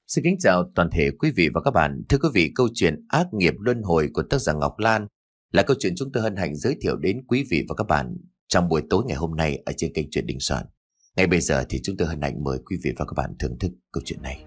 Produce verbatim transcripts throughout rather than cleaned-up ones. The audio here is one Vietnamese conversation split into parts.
Xin kính chào toàn thể quý vị và các bạn. Thưa quý vị, câu chuyện Ác nghiệp luân hồi của tác giả Ngọc Lan là câu chuyện chúng tôi hân hạnh giới thiệu đến quý vị và các bạn trong buổi tối ngày hôm nay ở trên kênh Chuyện Đình Soạn. Ngay bây giờ thì chúng tôi hân hạnh mời quý vị và các bạn thưởng thức câu chuyện này.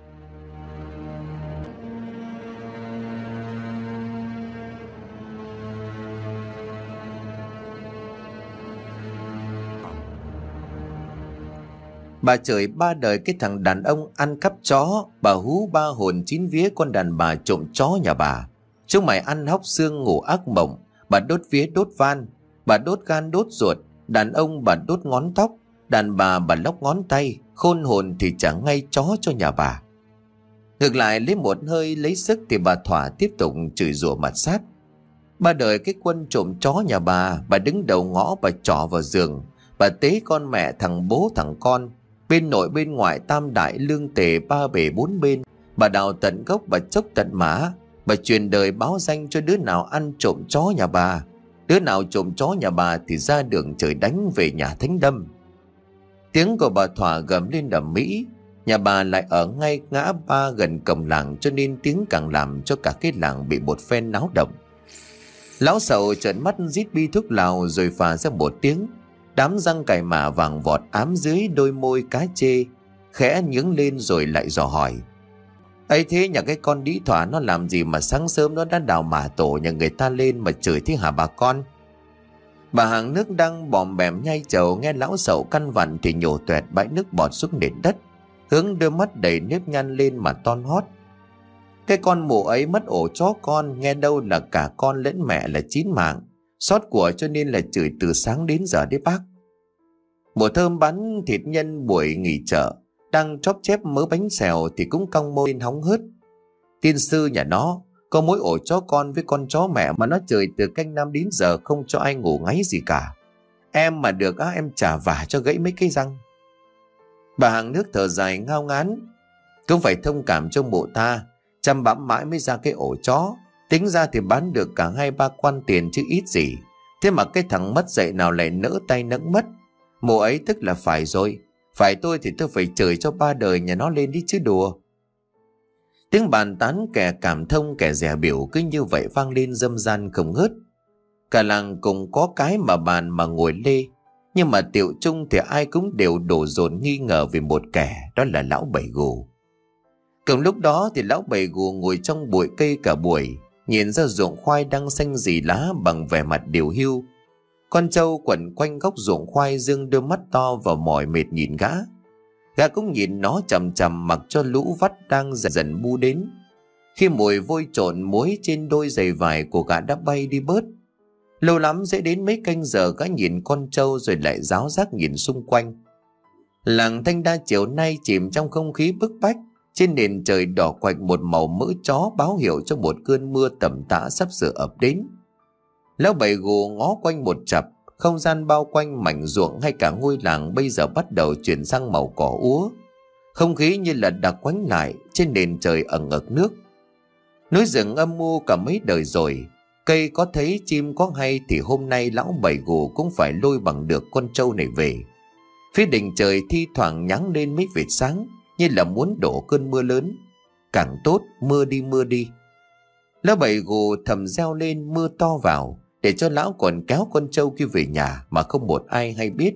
Bà chửi ba đời cái thằng đàn ông ăn cắp chó. Bà hú ba hồn chín vía con đàn bà trộm chó nhà bà. Chúng mày ăn hóc xương ngủ ác mộng. Bà đốt vía đốt van. Bà đốt gan đốt ruột. Đàn ông bà đốt ngón tóc. Đàn bà bà lóc ngón tay. Khôn hồn thì chẳng ngay chó cho nhà bà. Ngược lại lấy một hơi lấy sức thì bà Thỏa tiếp tục chửi rủa mặt sát. Ba đời cái quân trộm chó nhà bà. Bà đứng đầu ngõ bà trỏ vào giường. Bà tế con mẹ thằng bố thằng con. Bên nội bên ngoại tam đại lương tề ba bể bốn bên. Bà đào tận gốc bà chốc tận mã. Bà truyền đời báo danh cho đứa nào ăn trộm chó nhà bà. Đứa nào trộm chó nhà bà thì ra đường trời đánh về nhà thánh đâm. Tiếng của bà Thỏa gầm lên đầm mỹ. Nhà bà lại ở ngay ngã ba gần cổng làng, cho nên tiếng càng làm cho cả cái làng bị một phen náo động. Lão Sậu trợn mắt rít bi thuốc lào rồi phà ra một tiếng. Đám răng cày mả vàng vọt ám dưới đôi môi cá chê, khẽ nhướng lên rồi lại dò hỏi: ấy thế nhà cái con đĩ Thỏa nó làm gì mà sáng sớm nó đã đào mả tổ nhà người ta lên mà chửi thế hả bà con? Bà hàng nước đang bòm bèm nhai chầu nghe lão Sậu căn vặn thì nhổ toẹt bãi nước bọt xuống nền đất, hướng đôi mắt đầy nếp nhăn lên mà ton hót: cái con mụ ấy mất ổ chó con, nghe đâu là cả con lẫn mẹ là chín mạng, sót của cho nên là chửi từ sáng đến giờ đấy bác. Mùa thơm bán thịt nhân buổi nghỉ chợ đang chóp chép mớ bánh xèo thì cũng cong môi lên hóng hớt: tiên sư nhà nó có mỗi ổ chó con với con chó mẹ mà nó chửi từ canh năm đến giờ không cho ai ngủ ngáy gì cả. Em mà được á, em chả vả cho gãy mấy cái răng. Bà hàng nước thở dài ngao ngán: cũng phải thông cảm cho mụ ta, chăm bẵm mãi mới ra cái ổ chó, tính ra thì bán được cả hai ba quan tiền chứ ít gì. Thế mà cái thằng mất dạy nào lại nỡ tay nẫng mất. Mụ ấy tức là phải rồi, phải tôi thì tôi phải chửi cho ba đời nhà nó lên đi chứ đùa. Tiếng bàn tán kẻ cảm thông kẻ dè biểu cứ như vậy vang lên râm ran không ngớt. Cả làng cùng có cái mà bàn mà ngồi lê, nhưng mà tiệu chung thì ai cũng đều đổ dồn nghi ngờ về một kẻ, đó là lão Bảy Gù. Cùng lúc đó thì lão Bảy Gù ngồi trong bụi cây cả buổi, nhìn ra ruộng khoai đang xanh rì lá bằng vẻ mặt điều hưu. Con trâu quẩn quanh góc ruộng khoai dương đôi mắt to và mỏi mệt nhìn gã. Gã cũng nhìn nó chằm chằm mặc cho lũ vắt đang dần dần bu đến. Khi mùi vôi trộn muối trên đôi giày vải của gã đã bay đi bớt. Lâu lắm sẽ đến mấy canh giờ gã nhìn con trâu rồi lại ráo rác nhìn xung quanh. Làng Thanh Đa chiều nay chìm trong không khí bức bách. Trên nền trời đỏ quạch một màu mỡ chó báo hiệu cho một cơn mưa tầm tã sắp sửa ập đến. Lão Bảy Gù ngó quanh một chập, không gian bao quanh mảnh ruộng hay cả ngôi làng bây giờ bắt đầu chuyển sang màu cỏ úa. Không khí như là đặc quánh lại, trên nền trời ẩn ực nước. Núi rừng âm mưu cả mấy đời rồi, cây có thấy chim có hay thì hôm nay lão Bảy Gù cũng phải lôi bằng được con trâu này về. Phía đỉnh trời thi thoảng nháng lên mấy vệt sáng, như là muốn đổ cơn mưa lớn. Càng tốt, mưa đi mưa đi. Lão Bảy Gù thầm reo lên mưa to vào, để cho lão còn kéo con trâu kia về nhà mà không một ai hay biết.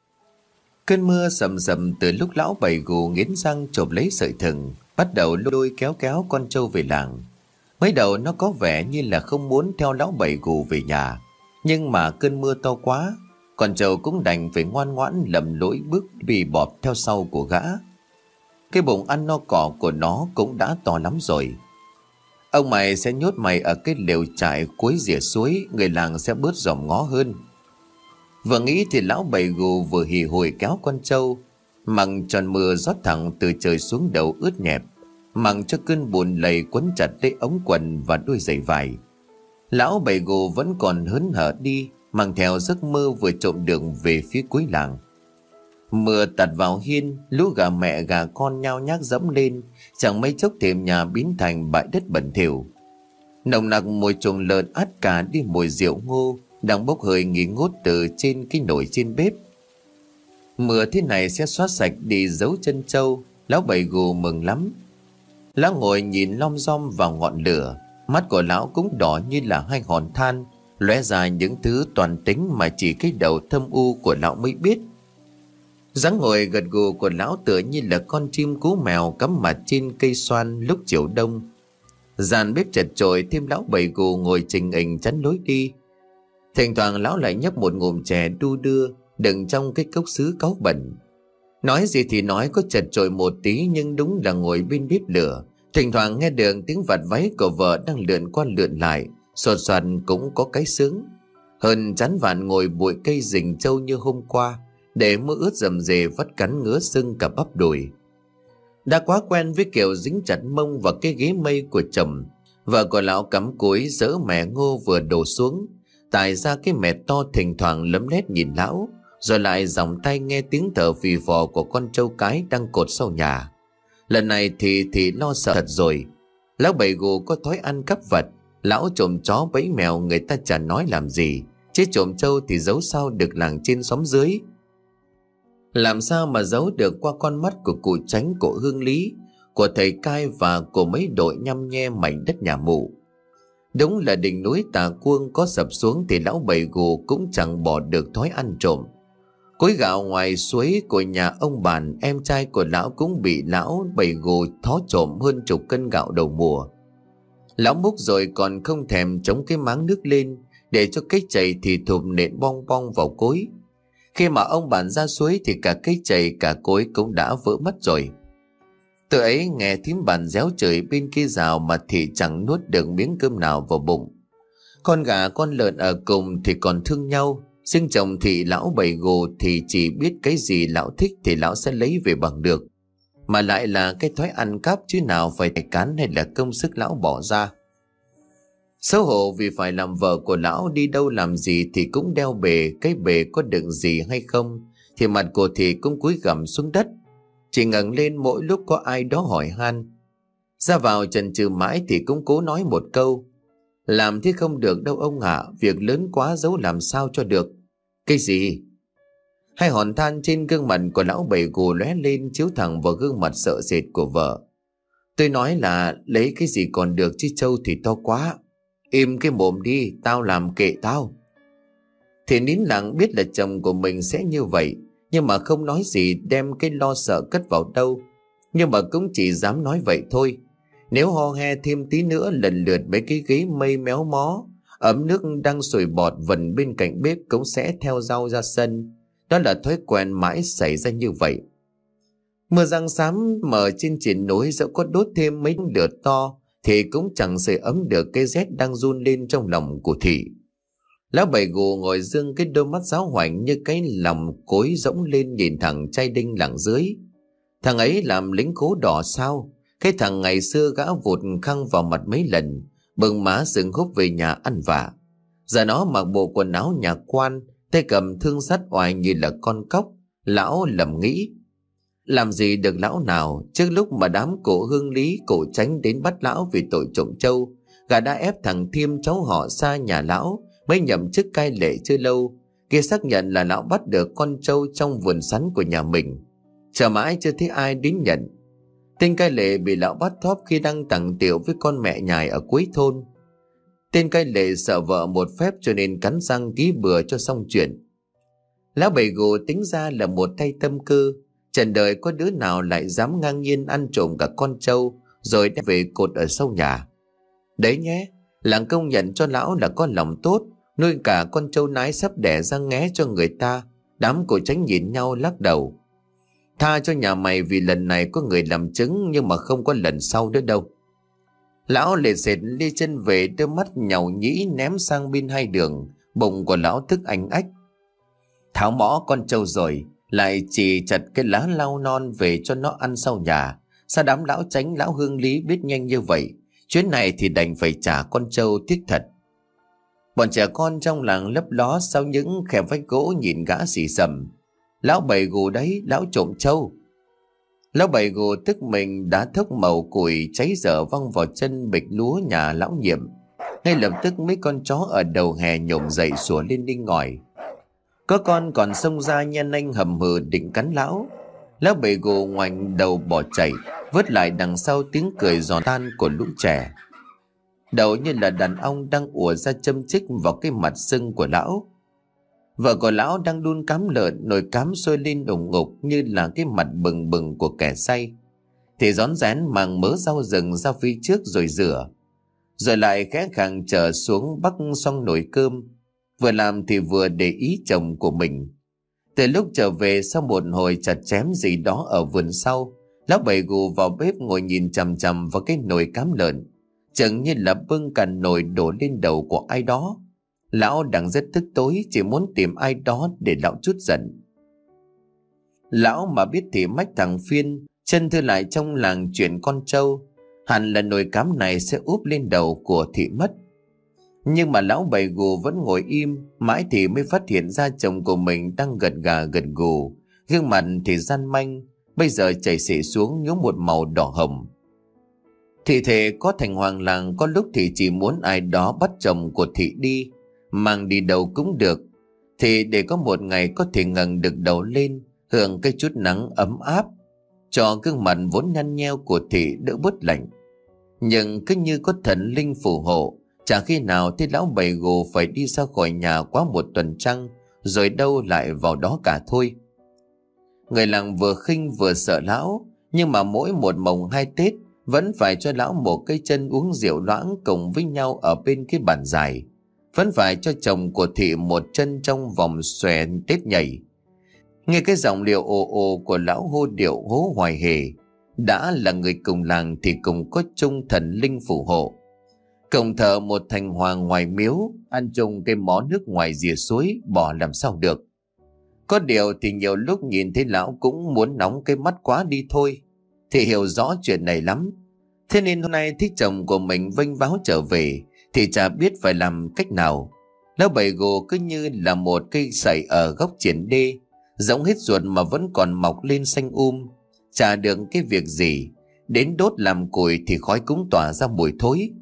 Cơn mưa sầm sầm từ lúc lão Bảy Gù nghiến răng chộp lấy sợi thừng, bắt đầu lôi kéo kéo con trâu về làng. Mới đầu nó có vẻ như là không muốn theo lão Bảy Gù về nhà, nhưng mà cơn mưa to quá, con trâu cũng đành phải ngoan ngoãn lầm lỗi bước bì bọp theo sau của gã. Cái bụng ăn no cỏ của nó cũng đã to lắm rồi. Ông mày sẽ nhốt mày ở cái lều trại cuối rìa suối, người làng sẽ bớt dòm ngó hơn. Vừa nghĩ thì lão Bảy Gù vừa hì hùi kéo con trâu. Mằng tròn mưa rót thẳng từ trời xuống đầu ướt nhẹp, mằng cho cơn buồn lầy quấn chặt lấy ống quần và đôi giày vải. Lão Bảy Gù vẫn còn hớn hở đi, mang theo giấc mơ vừa trộm đường về phía cuối làng. Mưa tạt vào hiên, lũ gà mẹ gà con nhao nhác dẫm lên, chẳng mấy chốc thềm nhà biến thành bãi đất bẩn thỉu. Nồng nặc mùi chuồng lợn át cả đi mùi rượu ngô đang bốc hơi nghi ngút từ trên cái nồi trên bếp. Mưa thế này sẽ xóa sạch đi dấu chân trâu, lão Bảy Gù mừng lắm. Lão ngồi nhìn lom rom vào ngọn lửa. Mắt của lão cũng đỏ như là hai hòn than, lóe ra những thứ toàn tính mà chỉ cái đầu thâm u của lão mới biết. Dáng ngồi gật gù của lão tựa như là con chim cú mèo cắm mặt trên cây xoan lúc chiều đông. Dàn bếp chật chội thêm lão bầy gù ngồi trình hình chắn lối đi. Thỉnh thoảng lão lại nhấp một ngụm chè đu đưa đựng trong cái cốc sứ cáu bẩn. Nói gì thì nói, có chật chội một tí nhưng đúng là ngồi bên bếp lửa. Thỉnh thoảng nghe được tiếng vạt váy của vợ đang lượn qua lượn lại, sột soạt cũng có cái sướng. Hơn chán vạn ngồi bụi cây rình trâu như hôm qua, để mưa ướt rầm rề vắt cắn ngứa sưng cả bắp đùi. Đã quá quen với kiểu dính chặt mông vào cái ghế mây của chồng, vợ của lão cắm cúi dỡ mẻ ngô vừa đổ xuống, tải ra cái mẻ to, thỉnh thoảng lấm lét nhìn lão, rồi lại giòng tay nghe tiếng thở phì phò của con trâu cái đang cột sau nhà. Lần này thì thì lo sợ thật rồi. Lão bầy gù có thói ăn cắp vật, lão trộm chó bẫy mèo người ta chả nói làm gì, chứ trộm trâu thì giấu sao được làng trên xóm dưới. Làm sao mà giấu được qua con mắt của cụ Chánh, của Hương Lý, của thầy Cai và của mấy đội nhăm nhe mảnh đất nhà mụ. Đúng là đỉnh núi Tà Cuông có sập xuống thì lão bầy gù cũng chẳng bỏ được thói ăn trộm. Cối gạo ngoài suối của nhà ông Bàn, em trai của lão cũng bị lão bầy gù thó trộm hơn chục cân gạo đầu mùa. Lão múc rồi còn không thèm chống cái máng nước lên để cho cái chày thì thụp nện bong bong vào cối. Khi mà ông Bàn ra suối thì cả cái chày cả cối cũng đã vỡ mất rồi. Từ ấy nghe thím Bàn réo chửi bên kia rào mà thì chẳng nuốt được miếng cơm nào vào bụng. Con gà con lợn ở cùng thì còn thương nhau, riêng chồng thì lão bầy gù thì chỉ biết cái gì lão thích thì lão sẽ lấy về bằng được, mà lại là cái thói ăn cắp chứ nào phải tài cán hay là công sức lão bỏ ra. Xấu hổ vì phải làm vợ của lão, đi đâu làm gì thì cũng đeo bề, cái bề có đựng gì hay không thì mặt của thì cũng cúi gằm xuống đất, chỉ ngẩng lên mỗi lúc có ai đó hỏi han. Ra vào chần chừ mãi thì cũng cố nói một câu: làm thế không được đâu ông ạ, việc lớn quá giấu làm sao cho được. Cái gì? Hai hòn than trên gương mặt của lão bầy gù lóe lên chiếu thẳng vào gương mặt sợ sệt của vợ. Tôi nói là lấy cái gì còn được chứ trâu thì to quá. Im cái mồm đi, tao làm kệ tao. Thì nín lặng biết là chồng của mình sẽ như vậy, nhưng mà không nói gì, đem cái lo sợ cất vào đâu. Nhưng mà cũng chỉ dám nói vậy thôi. Nếu ho he thêm tí nữa lần lượt mấy cái ghế mây méo mó, ấm nước đang sủi bọt vần bên cạnh bếp cũng sẽ theo rau ra sân. Đó là thói quen mãi xảy ra như vậy. Mưa giăng xám mở trên triển núi, dẫu có đốt thêm mấy lửa to thì cũng chẳng sưởi ấm được cái rét đang run lên trong lòng của Thị. Lão bầy gù ngồi dương cái đôi mắt giáo hoành như cái lòng cối rỗng lên nhìn thằng trai đinh lặng dưới. Thằng ấy làm lính cố đỏ sao? Cái thằng ngày xưa gã vụt khăn vào mặt mấy lần, bừng má sừng húp về nhà ăn vạ. Giờ nó mặc bộ quần áo nhà quan, tay cầm thương sắt oai như là con cóc. Lão lầm nghĩ, làm gì được lão nào, trước lúc mà đám cổ Hương Lý, cổ Chánh đến bắt lão vì tội trộm trâu, gã đã ép thằng Thiêm cháu họ xa nhà lão mới nhậm chức cai lệ chưa lâu kia xác nhận là lão bắt được con trâu trong vườn sắn của nhà mình. Chờ mãi chưa thấy ai đến nhận. Tên cai lệ bị lão bắt thóp khi đang tằng tiệu với con mẹ nhài ở cuối thôn. Tên cai lệ sợ vợ một phép cho nên cắn răng ký bừa cho xong chuyện. Lão bầy gù tính ra là một tay tâm cơ, trần đời có đứa nào lại dám ngang nhiên ăn trộm cả con trâu rồi đem về cột ở sau nhà. Đấy nhé, làng công nhận cho lão là con lòng tốt, nuôi cả con trâu nái sắp đẻ ra nghé cho người ta. Đám cổ Chánh nhìn nhau lắc đầu. Tha cho nhà mày vì lần này có người làm chứng, nhưng mà không có lần sau nữa đâu. Lão lệ sệt đi chân về, đôi mắt nhàu nhĩ ném sang bên hai đường. Bụng của lão thức anh ách. Tháo mõ con trâu rồi, lại chỉ chặt cái lá lau non về cho nó ăn sau nhà. Sao đám lão Chánh, lão Hương Lý biết nhanh như vậy? Chuyến này thì đành phải trả con trâu, tiếc thật. Bọn trẻ con trong làng lấp ló sau những khe vách gỗ nhìn gã xì xầm. Lão bầy gù đấy, lão trộm trâu. Lão bầy gù tức mình đã thốc màu củi cháy dở văng vào chân bịch lúa nhà lão Nhiệm. Ngay lập tức mấy con chó ở đầu hè nhổm dậy sủa lên đinh ngòi. Có con còn xông ra nhen nanh hầm hừ định cắn lão. Lão bầy gù ngoảnh đầu bỏ chạy. vớt lại đằng sau tiếng cười giòn tan của lũ trẻ. Đầu như là đàn ong đang ùa ra châm chích vào cái mặt sưng của lão. Vợ của lão đang đun cám lợn, nồi cám sôi lên ủng ngục như là cái mặt bừng bừng của kẻ say, thì rón rén mang mớ rau rừng ra phía trước rồi rửa, rồi lại khẽ khàng trở xuống bắc xoong nồi cơm, vừa làm thì vừa để ý chồng của mình. Từ lúc trở về sau một hồi chặt chém gì đó ở vườn sau, lão Bảy Gù vào bếp ngồi nhìn chằm chằm vào cái nồi cám lợn, chừng như là bưng cả nồi đổ lên đầu của ai đó. Lão đang rất tức tối, chỉ muốn tìm ai đó để lão trút giận. Lão mà biết thì mách thằng Phiên chân thư lại trong làng chuyện con trâu, hẳn là nồi cám này sẽ úp lên đầu của thị mất. Nhưng mà lão Bảy Gù vẫn ngồi im, mãi thì mới phát hiện ra chồng của mình đang gật gà gật gù, gương mặt thì gian manh, bây giờ chảy xệ xuống nhuốm một màu đỏ hồng. Thị thể có thành hoàng làng, có lúc thì chỉ muốn ai đó bắt chồng của thị đi, mang đi đâu cũng được, thì để có một ngày có thể ngẩng được đầu lên, hưởng cái chút nắng ấm áp, cho gương mặt vốn nhăn nheo của thị đỡ bớt lạnh. Nhưng cứ như có thần linh phù hộ, chả khi nào thì lão Bảy Gù phải đi ra khỏi nhà quá một tuần trăng, rồi đâu lại vào đó cả thôi. Người làng vừa khinh vừa sợ lão, nhưng mà mỗi một mồng hai Tết vẫn phải cho lão một cây chân uống rượu loãng cùng với nhau ở bên cái bàn dài, vẫn phải cho chồng của thị một chân trong vòng xòe Tết nhảy. Nghe cái giọng điệu ồ ồ của lão hô điệu hố hoài hề, đã là người cùng làng thì cùng có chung thần linh phù hộ. Cộng thờ một thành hoàng ngoài miếu, ăn chung cái mó nước ngoài rìa suối, bỏ làm sao được. Có điều thì nhiều lúc nhìn thấy lão cũng muốn nóng cái mắt quá đi thôi, thì hiểu rõ chuyện này lắm. Thế nên hôm nay thích chồng của mình vênh váo trở về thì chả biết phải làm cách nào. Lão Bảy Gù cứ như là một cây sậy ở góc triển đê, rỗng hết ruột mà vẫn còn mọc lên xanh um, chả được cái việc gì. Đến đốt làm củi thì khói cũng tỏa ra mùi thối.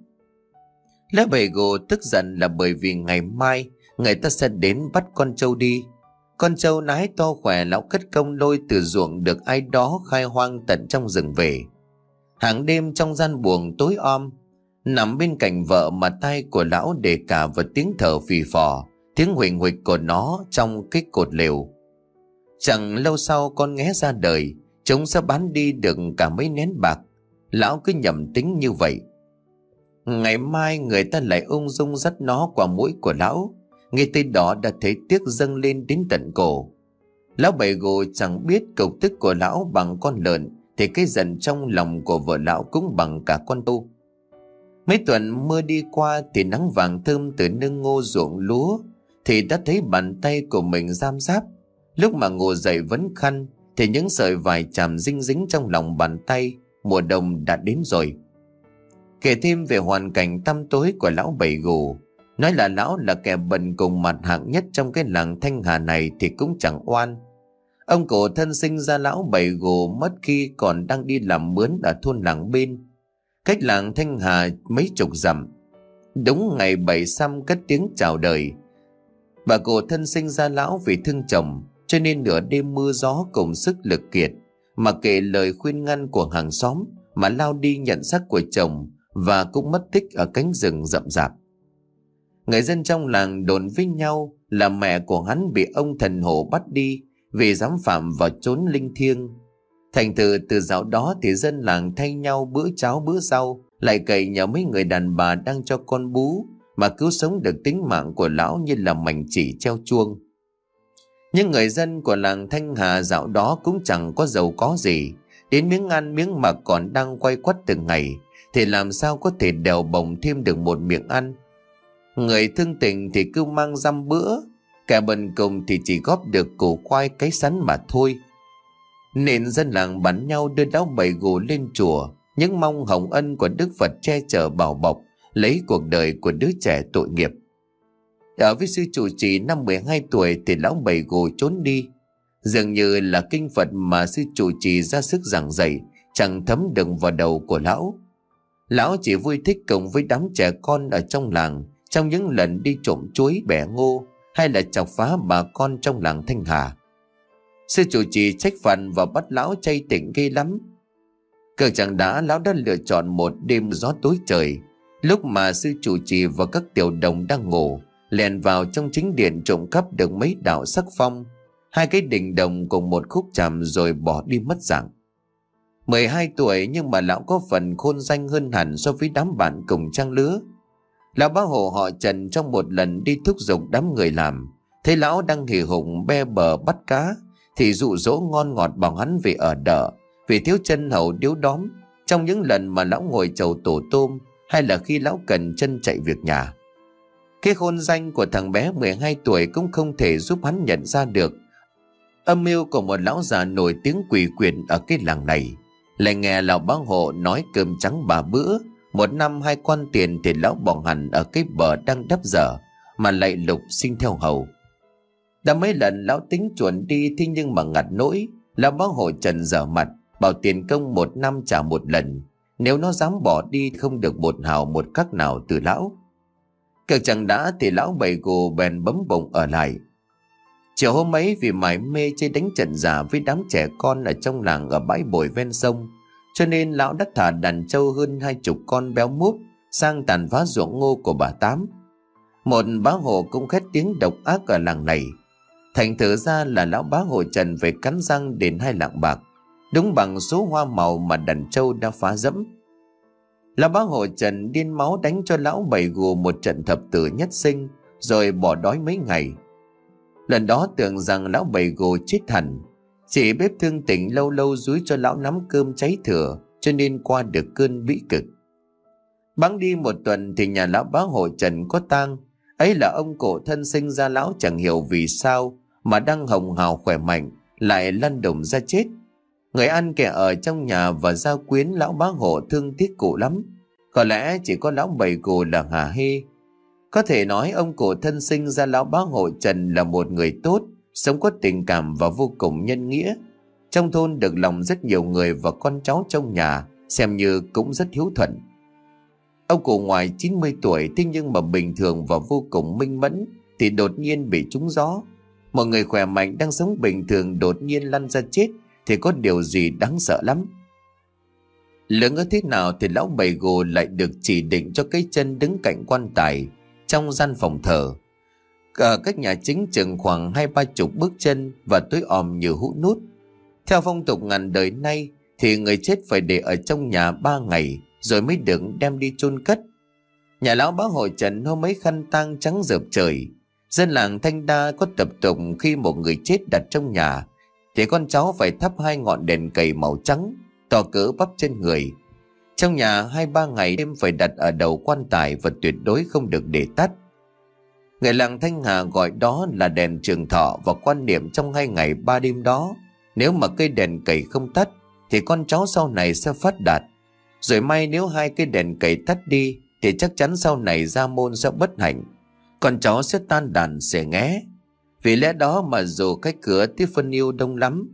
Lão Bảy Gù tức giận là bởi vì ngày mai người ta sẽ đến bắt con trâu đi. Con trâu nái to khỏe lão cất công lôi từ ruộng được ai đó khai hoang tận trong rừng về. Hàng đêm trong gian buồng tối om, nằm bên cạnh vợ mà tai của lão để cả vào tiếng thở phì phò, tiếng huỳnh huỳnh của nó trong cái cột lều. Chẳng lâu sau con nghé ra đời, chúng sẽ bán đi được cả mấy nén bạc. Lão cứ nhầm tính như vậy. Ngày mai người ta lại ung dung dắt nó qua mũi của lão. Nghe tên đó đã thấy tiếc dâng lên đến tận cổ. Lão Bảy Gù chẳng biết cục tức của lão bằng con lợn, thì cái giận trong lòng của vợ lão cũng bằng cả con trâu. Mấy tuần mưa đi qua thì nắng vàng thơm từ nương ngô ruộng lúa thì đã thấy bàn tay của mình giam giáp. Lúc mà ngồi dậy vấn khăn thì những sợi vải chàm dinh dính trong lòng bàn tay. Mùa đông đã đến rồi. Kể thêm về hoàn cảnh tăm tối của lão Bảy Gù, nói là lão là kẻ bần cùng mặt hạng nhất trong cái làng Thanh Hà này thì cũng chẳng oan. Ông cổ thân sinh ra lão Bảy Gù mất khi còn đang đi làm mướn ở thôn làng bên, cách làng Thanh Hà mấy chục dặm. Đúng ngày bảy xăm cất tiếng chào đời. Bà cổ thân sinh ra lão vì thương chồng, cho nên nửa đêm mưa gió cùng sức lực kiệt, mà kể lời khuyên ngăn của hàng xóm mà lao đi nhận xác của chồng, và cũng mất tích ở cánh rừng rậm rạp. Người dân trong làng đồn với nhau là mẹ của hắn bị ông thần hổ bắt đi vì dám phạm vào chốn linh thiêng. Thành thử từ dạo đó thì dân làng thay nhau bữa cháo bữa rau, lại cậy nhờ mấy người đàn bà đang cho con bú mà cứu sống được tính mạng của lão như là mảnh chỉ treo chuông. Nhưng người dân của làng Thanh Hà dạo đó cũng chẳng có giàu có gì, đến miếng ăn miếng mặc còn đang quay quắt từng ngày, thì làm sao có thể đèo bồng thêm được một miệng ăn. Người thương tình thì cứ mang dăm bữa, kẻ bần cùng thì chỉ góp được củ khoai cái sắn mà thôi. Nên dân làng bắn nhau đưa lão Bảy Gù lên chùa, những mong hồng ân của Đức Phật che chở bảo bọc lấy cuộc đời của đứa trẻ tội nghiệp. Ở với sư trụ trì năm mười hai tuổi thì lão Bảy Gù trốn đi. Dường như là kinh Phật mà sư trụ trì ra sức giảng dạy chẳng thấm đựng vào đầu của lão. Lão chỉ vui thích cùng với đám trẻ con ở trong làng trong những lần đi trộm chuối bẻ ngô hay là chọc phá bà con trong làng Thanh Hà. Sư trụ trì trách phạt và bắt lão chay tỉnh ghê lắm. Cực chẳng đã, lão đã lựa chọn một đêm gió tối trời, lúc mà sư chủ trì và các tiểu đồng đang ngủ, lèn vào trong chính điện trộm cắp được mấy đạo sắc phong, hai cái đình đồng cùng một khúc tràm rồi bỏ đi mất dạng. mười hai tuổi nhưng mà lão có phần khôn danh hơn hẳn so với đám bạn cùng trang lứa. Lão bá hộ họ Trần trong một lần đi thúc giục đám người làm, thấy lão đang hì hùng be bờ bắt cá thì dụ dỗ ngon ngọt bảo hắn về ở đợ, vì thiếu chân hầu điếu đóm trong những lần mà lão ngồi chầu tổ tôm hay là khi lão cần chân chạy việc nhà. Cái khôn danh của thằng bé mười hai tuổi cũng không thể giúp hắn nhận ra được âm mưu của một lão già nổi tiếng quỷ quyền ở cái làng này. Lại nghe lão bá hộ nói cơm trắng ba bữa, một năm hai quan tiền thì lão bỏ hẳn ở cái bờ đang đắp dở mà lại lục sinh theo hầu. Đã mấy lần lão tính chuẩn đi, thế nhưng mà ngặt nỗi lão bá hộ Trần dở mặt, bảo tiền công một năm trả một lần, nếu nó dám bỏ đi không được một hào một khắc nào từ lão. Cực chẳng đã thì lão bầy gù bèn bấm bụng ở lại. Chiều hôm ấy vì mải mê chơi đánh trận giả với đám trẻ con ở trong làng ở bãi bồi ven sông, cho nên lão đã thả đàn trâu hơn hai chục con béo múp sang tàn phá ruộng ngô của bà Tám, một bá hộ cũng khét tiếng độc ác ở làng này. Thành thử ra là lão bá hộ Trần phải cắn răng đền hai lạng bạc, đúng bằng số hoa màu mà đàn trâu đã phá dẫm. Lão bá hộ Trần điên máu đánh cho lão bầy gù một trận thập tử nhất sinh, rồi bỏ đói mấy ngày. Lần đó tưởng rằng lão bầy gù chết hẳn, chỉ bếp thương tình lâu lâu dúi cho lão nắm cơm cháy thừa, cho nên qua được cơn bĩ cực. Bẵng đi một tuần thì nhà lão bá hộ Trần có tang. Ấy là ông cổ thân sinh ra lão chẳng hiểu vì sao mà đang hồng hào khỏe mạnh lại lăn đùng ra chết. Người ăn kẻ ở trong nhà và gia quyến lão bá hộ thương tiếc cụ lắm. Có lẽ chỉ có lão bầy gù là hả hê. Có thể nói ông cổ thân sinh ra lão bá hộ Trần là một người tốt, sống có tình cảm và vô cùng nhân nghĩa. Trong thôn được lòng rất nhiều người và con cháu trong nhà xem như cũng rất hiếu thuận. Ông cụ ngoài chín mươi tuổi thế nhưng mà bình thường và vô cùng minh mẫn thì đột nhiên bị trúng gió. Một người khỏe mạnh đang sống bình thường đột nhiên lăn ra chết thì có điều gì đáng sợ lắm. Lỡ ngỡ thế nào thì lão bầy gù lại được chỉ định cho cái chân đứng cạnh quan tài trong gian phòng thờ, ở cách nhà chính chừng khoảng hai ba chục bước chân và tối òm như hũ nút. Theo phong tục ngàn đời nay thì người chết phải để ở trong nhà ba ngày rồi mới được đem đi chôn cất. Nhà lão bá hộ Trần hôm ấy khăn tang trắng rợp trời. Dân làng Thanh Đa có tập tục khi một người chết đặt trong nhà thì con cháu phải thắp hai ngọn đèn cầy màu trắng to cỡ bắp chân người. Trong nhà hai ba ngày đêm phải đặt ở đầu quan tài và tuyệt đối không được để tắt. Người làng Thanh Hà gọi đó là đèn trường thọ, và quan niệm trong hai ngày ba đêm đó nếu mà cây đèn cầy không tắt thì con cháu sau này sẽ phát đạt. Rồi may nếu hai cái đèn cầy tắt đi thì chắc chắn sau này gia môn sẽ bất hạnh, con cháu sẽ tan đàn xẻ nghé. Vì lẽ đó mà dù cách cửa tiếp phân yêu đông lắm.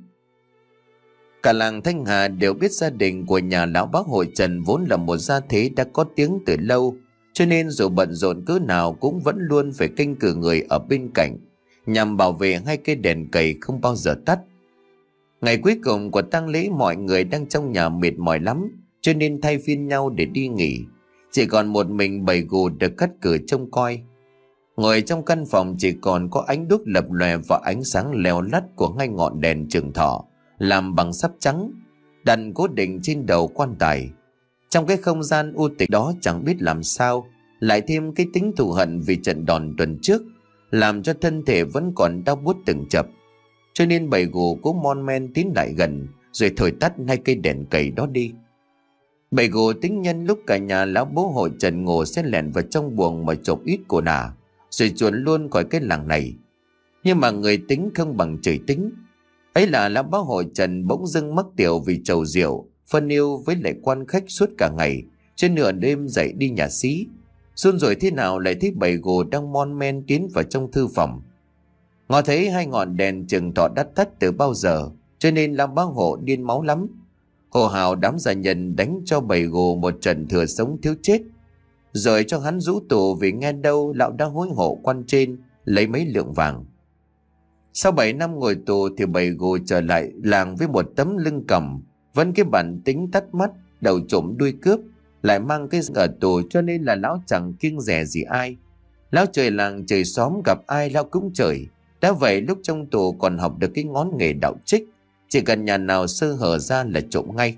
Cả làng Thanh Hà đều biết gia đình của nhà lão bá hộ Trần vốn là một gia thế đã có tiếng từ lâu, cho nên dù bận rộn cỡ nào cũng vẫn luôn phải canh cử người ở bên cạnh nhằm bảo vệ hai cây đèn cầy không bao giờ tắt. Ngày cuối cùng của tang lễ mọi người đang trong nhà mệt mỏi lắm, cho nên thay phiên nhau để đi nghỉ. Chỉ còn một mình bầy gù được cắt cử trông coi. Ngồi trong căn phòng chỉ còn có ánh đuốc lập lòe và ánh sáng leo lắt của hai ngọn đèn trường thọ làm bằng sáp trắng đặt cố định trên đầu quan tài. Trong cái không gian u tịch đó chẳng biết làm sao lại thêm cái tính thù hận vì trận đòn tuần trước, làm cho thân thể vẫn còn đau buốt từng chập. Cho nên bầy gù cũng mon men tiến lại gần rồi thổi tắt hai cây đèn cầy đó đi. Bầy gù tính nhân lúc cả nhà lão bố hộ Trần ngủ sẽ lẻn vào trong buồng mà trộm ít của nà rồi chuồn luôn khỏi cái làng này. Nhưng mà người tính không bằng trời tính. Ấy là lão bá hộ Trần bỗng dưng mắc tiểu vì trầu rượu phân yêu với lại quan khách suốt cả ngày, trên nửa đêm dậy đi nhà xí. Xuân rồi thế nào lại thấy bầy gù đang mon men tiến vào trong thư phòng. Ngó thấy hai ngọn đèn trường thọ đắt tắt từ bao giờ, cho nên lão bá hộ điên máu lắm. Hồ hào đám gia nhân đánh cho bầy gù một trận thừa sống thiếu chết, rồi cho hắn rũ tù vì nghe đâu lão đang hối hộ quan trên lấy mấy lượng vàng. Sau bảy năm ngồi tù thì bầy gù trở lại làng với một tấm lưng cầm Vẫn cái bản tính tắt mắt, đầu trộm đuôi cướp, lại mang cái ở tù, cho nên là lão chẳng kiêng dè gì ai. Lão trời làng trời xóm gặp ai lão cũng chửi. Đã vậy lúc trong tù còn học được cái ngón nghề đạo trích, chỉ cần nhà nào sơ hở ra là trộm ngay.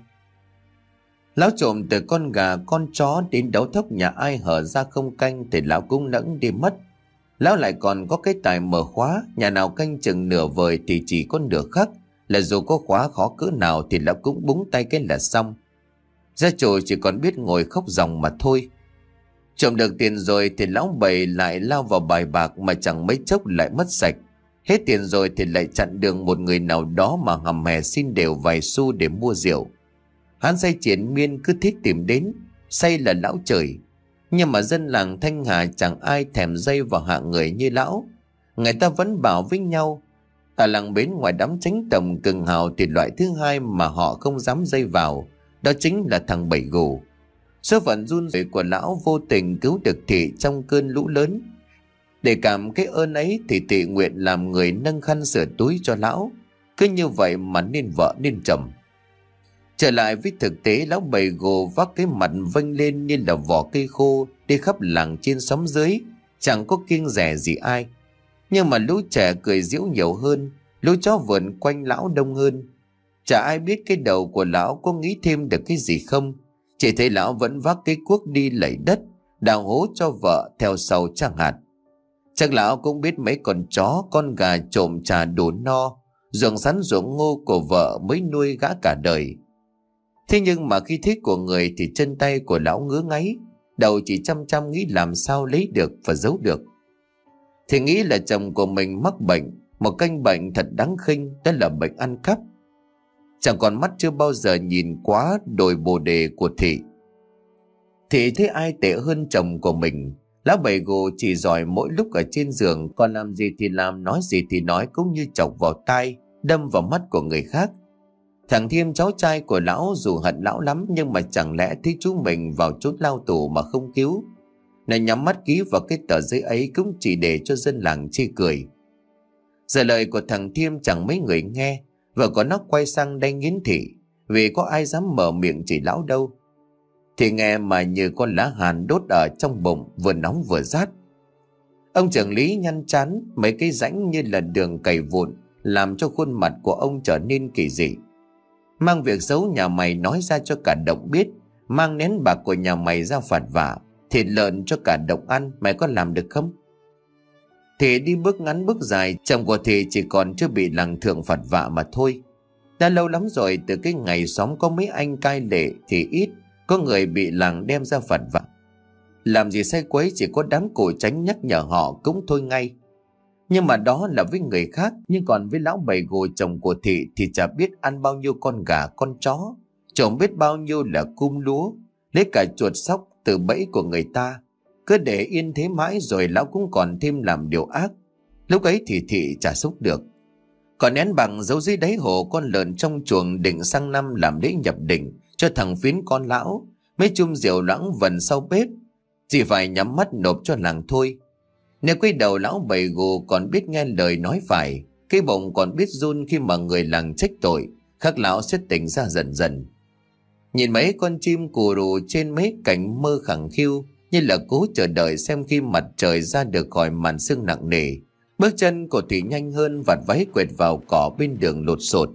Lão trộm từ con gà con chó đến đấu thóc, nhà ai hở ra không canh thì lão cũng nẫng đi mất. Lão lại còn có cái tài mở khóa, nhà nào canh chừng nửa vời thì chỉ có nửa khắc, là dù có khóa khó cỡ nào thì lão cũng búng tay cái là xong. Gia chủ chỉ còn biết ngồi khóc ròng mà thôi. Trộm được tiền rồi thì lão bầy lại lao vào bài bạc mà chẳng mấy chốc lại mất sạch. Hết tiền rồi thì lại chặn đường một người nào đó mà hầm hè xin đều vài xu để mua rượu. Hắn say triển miên cứ thích tìm đến, say là lão trời. Nhưng mà dân làng Thanh Hà chẳng ai thèm dây vào hạng người như lão. Người ta vẫn bảo với nhau, ở làng bến ngoài đám tránh tầm cường hào thì loại thứ hai mà họ không dám dây vào, đó chính là thằng Bảy Gù. Số phận run rẩy của lão vô tình cứu được Thị trong cơn lũ lớn. Để cảm cái ơn ấy thì Thị nguyện làm người nâng khăn sửa túi cho lão. Cứ như vậy mà nên vợ nên chồng. Trở lại với thực tế, lão Bảy Gù vác cái mặt vênh lên như là vỏ cây khô, đi khắp làng trên xóm dưới, chẳng có kiêng dè gì ai. Nhưng mà lũ trẻ cười giễu nhiều hơn, lũ chó vườn quanh lão đông hơn. Chả ai biết cái đầu của lão có nghĩ thêm được cái gì không. Chỉ thấy lão vẫn vác cái cuốc đi lầy đất, đào hố cho vợ theo sau chẳng hạt. Chắc lão cũng biết mấy con chó con gà trộm trà đủ no, ruộng sắn ruộng ngô của vợ mới nuôi gã cả đời. Thế nhưng mà khi thích của người thì chân tay của lão ngứa ngáy, đầu chỉ chăm chăm nghĩ làm sao lấy được và giấu được. Thì nghĩ là chồng của mình mắc bệnh, một căn bệnh thật đáng khinh, đó là bệnh ăn cắp. Chẳng còn mắt chưa bao giờ nhìn quá đồi bồ đề của Thị. Thị thấy ai tệ hơn chồng của mình. Lão Bảy Gù chỉ giỏi mỗi lúc ở trên giường, còn làm gì thì làm, nói gì thì nói, cũng như chọc vào tai, đâm vào mắt của người khác. Thằng Thiêm cháu trai của lão dù hận lão lắm, nhưng mà chẳng lẽ thấy chú mình vào chốt lao tù mà không cứu. Này nhắm mắt ký vào cái tờ giấy ấy cũng chỉ để cho dân làng chê cười. Giờ lời của thằng Thiêm chẳng mấy người nghe, vợ của nó quay sang đanh nghiến Thị, vì có ai dám mở miệng chỉ lão đâu. Thì nghe mà như con lá hàn đốt ở trong bụng, vừa nóng vừa rát. Ông trưởng lý nhăn chán, mấy cái rãnh như là đường cày vụn làm cho khuôn mặt của ông trở nên kỳ dị. Mang việc xấu nhà mày nói ra cho cả động biết, mang nén bạc của nhà mày ra phạt vạ, thịt lợn cho cả động ăn, mày có làm được không? Thì đi bước ngắn bước dài, chồng của Thị chỉ còn chưa bị làng thượng phạt vạ mà thôi. Đã lâu lắm rồi, từ cái ngày xóm có mấy anh cai lệ thì ít có người bị làng đem ra phạt vạ. Làm gì sai quấy chỉ có đám cổ tránh nhắc nhở họ cũng thôi ngay. Nhưng mà đó là với người khác, nhưng còn với lão Bảy Gù chồng của Thị thì chả biết ăn bao nhiêu con gà con chó, chồng biết bao nhiêu là cum lúa, lấy cả chuột sóc từ bẫy của người ta. Cứ để yên thế mãi rồi lão cũng còn thêm làm điều ác. Lúc ấy thì Thị chả xúc được. Còn nén bằng giấu dưới đáy hồ con lợn trong chuồng định sang năm làm lễ nhập định cho thằng Phiến con lão, mấy chum rượu loãng vần sau bếp, chỉ phải nhắm mắt nộp cho làng thôi. Nếu quay đầu lão Bảy Gù còn biết nghe lời nói phải, cái bụng còn biết run khi mà người làng trách tội, khắc lão sẽ tỉnh ra dần dần. Nhìn mấy con chim cù rù trên mấy cành mơ khẳng khiu, như là cố chờ đợi xem khi mặt trời ra được khỏi màn sương nặng nề. Bước chân của Thị nhanh hơn, vạt váy quệt vào cỏ bên đường lột sột.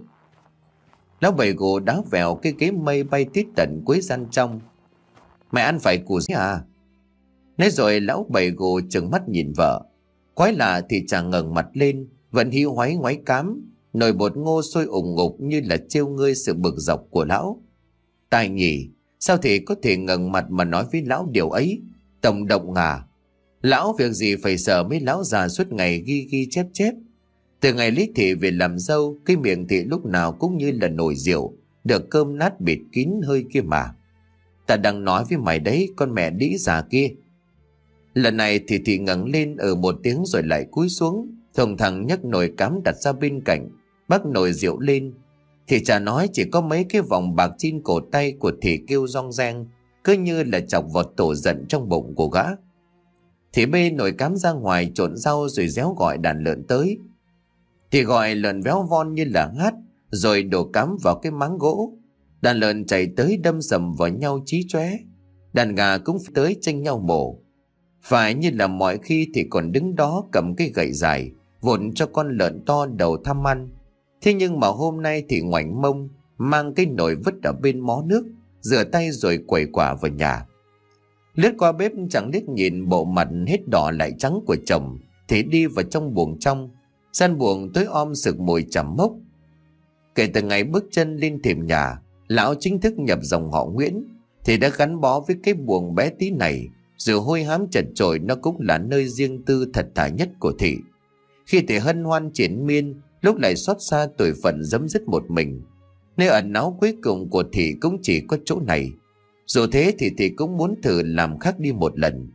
Lão Bảy Gù đá vèo cái ghế mây bay tít tận cuối gian trong. Mày ăn phải củ gì à? Nói rồi lão Bảy Gù trừng mắt nhìn vợ. Quái lạ thì chàng ngẩng mặt lên, vẫn hiu hoáy ngoáy cám, nồi bột ngô sôi ủng ngục như là trêu ngươi sự bực dọc của lão. Tài nhỉ, sao thì có thể ngẩng mặt mà nói với lão điều ấy? Tổng động à? Lão việc gì phải sợ mấy lão già suốt ngày ghi ghi chép chép. Từ ngày lấy Thị về làm dâu, cái miệng Thị lúc nào cũng như là nồi rượu, được cơm nát bịt kín hơi kia mà. Ta đang nói với mày đấy, con mẹ đĩ già kia. Lần này thì Thị ngẩng lên ở một tiếng rồi lại cúi xuống, thùng thẳng nhấc nồi cám đặt ra bên cạnh, bắc nồi rượu lên. Thì chả nói, chỉ có mấy cái vòng bạc trên cổ tay của Thị kêu rong reng, cứ như là chọc vào tổ giận trong bụng của gã. Thì bê nồi cám ra ngoài trộn rau rồi réo gọi đàn lợn tới. Thì gọi lợn véo von như là hát, rồi đổ cám vào cái máng gỗ. Đàn lợn chạy tới đâm sầm vào nhau chí chóe, đàn gà cũng tới tranh nhau mổ. Phải như là mọi khi thì còn đứng đó cầm cái gậy dài vụn cho con lợn to đầu tham ăn. Thế nhưng mà hôm nay thì ngoảnh mông, mang cái nồi vứt ở bên mó nước, rửa tay rồi quẩy quả vào nhà. Lướt qua bếp chẳng liếc nhìn bộ mặt hết đỏ lại trắng của chồng thì đi vào trong buồng trong. Gian buồng tối om sực mùi chẩm mốc. Kể từ ngày bước chân lên thềm nhà, lão chính thức nhập dòng họ Nguyễn thì đã gắn bó với cái buồng bé tí này. Dù hôi hám chật chội, nó cũng là nơi riêng tư thật thà nhất của Thị. Khi thì hân hoan triển miên, lúc lại xót xa tuổi phận giấm dứt một mình. Nơi ẩn náu cuối cùng của Thị cũng chỉ có chỗ này. Dù thế thì Thị cũng muốn thử làm khác đi một lần.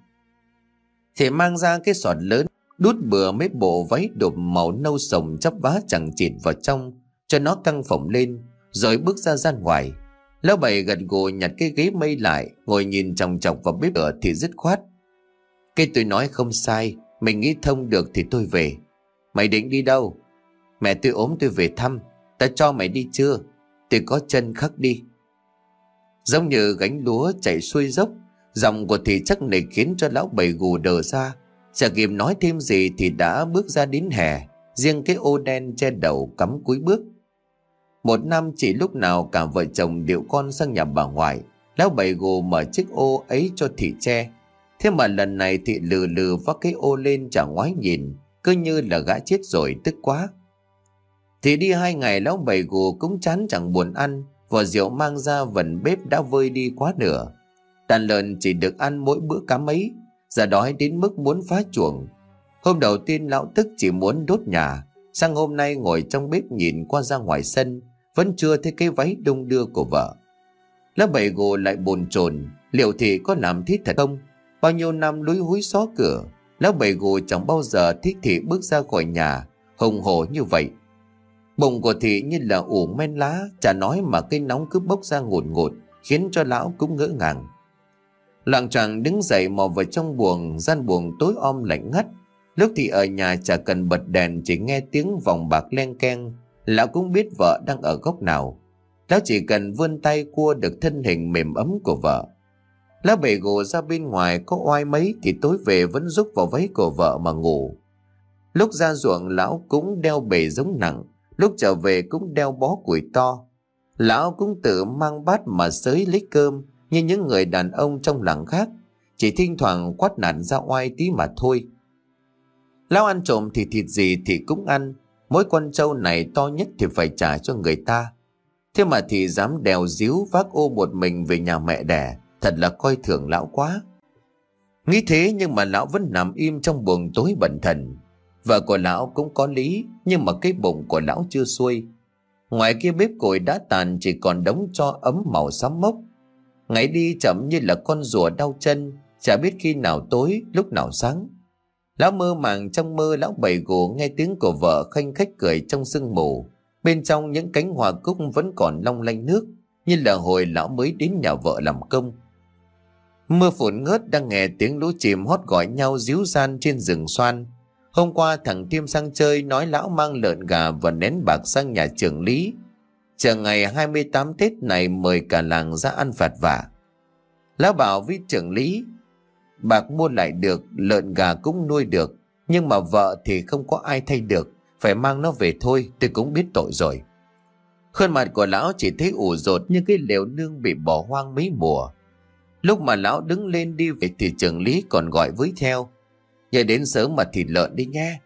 Thị mang ra cái sọt lớn, đút bừa mấy bộ váy đột màu nâu sồng chắp vá chẳng chịt vào trong cho nó căng phồng lên, rồi bước ra gian ngoài. Lão Bảy gật gù nhặt cái ghế mây lại, ngồi nhìn chòng chọc vào bếp lửa thì dứt khoát. Cái tôi nói không sai, mình nghĩ thông được thì tôi về. Mày định đi đâu? Mẹ tôi ốm tôi về thăm, ta cho mày đi chưa? Tôi có chân khắc đi. Giống như gánh lúa chạy xuôi dốc, giọng của Thị chắc nịch khiến cho lão Bảy gù đờ ra. Chả kịp nói thêm gì thì đã bước ra đến hè, riêng cái ô đen che đầu cắm cúi bước. Một năm chỉ lúc nào cả vợ chồng điệu con sang nhà bà ngoại, lão Bảy gù mở chiếc ô ấy cho Thị che. Thế mà lần này Thị lừ lừ vác cái ô lên chả ngoái nhìn, cứ như là gã chết rồi, tức quá. Thị đi hai ngày lão Bảy gù cũng chán chẳng buồn ăn, vò rượu mang ra vần bếp đã vơi đi quá nửa. Đàn lợn chỉ được ăn mỗi bữa cá mấy, giờ đói đến mức muốn phá chuồng. Hôm đầu tiên lão tức chỉ muốn đốt nhà, sang hôm nay ngồi trong bếp nhìn qua ra ngoài sân, vẫn chưa thấy cái váy đung đưa của vợ. Lão Bảy gù lại bồn chồn, liệu Thị có làm thiết thật không? Bao nhiêu năm lúi húi xó cửa, lão Bảy gù chẳng bao giờ thích Thị bước ra khỏi nhà hùng hổ như vậy. Bụng của Thị như là ủ men lá, chả nói mà cái nóng cứ bốc ra ngột ngột, khiến cho lão cũng ngỡ ngàng. Loạng choạng đứng dậy mò vào trong buồng, gian buồng tối om lạnh ngắt. Lúc Thị ở nhà chả cần bật đèn, chỉ nghe tiếng vòng bạc len keng, lão cũng biết vợ đang ở góc nào. Lão chỉ cần vươn tay cua được thân hình mềm ấm của vợ. Lão Bảy gù ra bên ngoài có oai mấy thì tối về vẫn rúc vào váy của vợ mà ngủ. Lúc ra ruộng lão cũng đeo bể giống nặng, lúc trở về cũng đeo bó củi to. Lão cũng tự mang bát mà xới lấy cơm như những người đàn ông trong làng khác, chỉ thỉnh thoảng quát nạt ra oai tí mà thôi. Lão ăn trộm thì thịt gì thì cũng ăn, mỗi con trâu này to nhất thì phải trả cho người ta. Thế mà thì dám đèo díu vác ô một mình về nhà mẹ đẻ, thật là coi thường lão quá. Nghĩ thế nhưng mà lão vẫn nằm im trong buồng tối bần thần. Vợ của lão cũng có lý, nhưng mà cái bụng của lão chưa xuôi. Ngoài kia bếp củi đã tàn, chỉ còn đống tro ấm màu xám mốc. Ngày đi chậm như là con rùa đau chân, chả biết khi nào tối lúc nào sáng. Lão mơ màng trong mơ, lão Bảy gù nghe tiếng của vợ khanh khách cười trong sương mù. Bên trong những cánh hoa cúc vẫn còn long lanh nước, như là hồi lão mới đến nhà vợ làm công. Mưa phùn ngớt, đang nghe tiếng lũ chim hót gọi nhau ríu ran trên rừng xoan. Hôm qua thằng Thiêm sang chơi, nói lão mang lợn gà và nén bạc sang nhà trưởng lý, chờ ngày hai mươi tám Tết này mời cả làng ra ăn phạt vả. Lão bảo với trưởng lý, bạc mua lại được, lợn gà cũng nuôi được, nhưng mà vợ thì không có ai thay được, phải mang nó về thôi, tôi cũng biết tội rồi. Khuôn mặt của lão chỉ thấy ủ rột như cái lều nương bị bỏ hoang mấy mùa. Lúc mà lão đứng lên đi về thì trưởng lý còn gọi với theo, nhớ đến sớm mà thịt lợn đi nghe.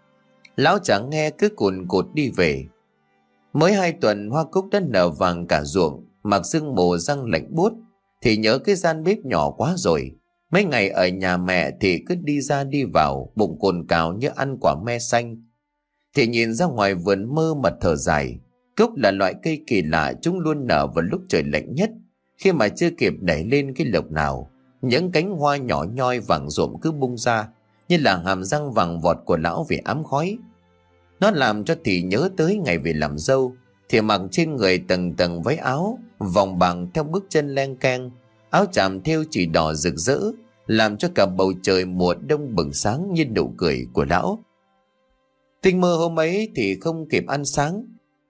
Lão chẳng nghe, cứ cùn cụt đi về. Mới hai tuần hoa cúc đã nở vàng cả ruộng, mặc sương mù răng lạnh buốt, thì nhớ cái gian bếp nhỏ quá rồi. Mấy ngày ở nhà mẹ thì cứ đi ra đi vào, bụng cồn cào như ăn quả me xanh. Thì nhìn ra ngoài vườn mơ mà thở dài. Cúc là loại cây kỳ lạ, chúng luôn nở vào lúc trời lạnh nhất, khi mà chưa kịp đẩy lên cái lộc nào. Những cánh hoa nhỏ nhoi vàng rộm cứ bung ra, như là hàm răng vàng vọt của lão vì ám khói. Nó làm cho Thị nhớ tới ngày về làm dâu. Thì mặc trên người tầng tầng váy áo, vòng bằng theo bước chân len keng, áo chàm thêu chỉ đỏ rực rỡ, làm cho cả bầu trời mùa đông bừng sáng như nụ cười của lão. Tinh mơ hôm ấy thì không kịp ăn sáng,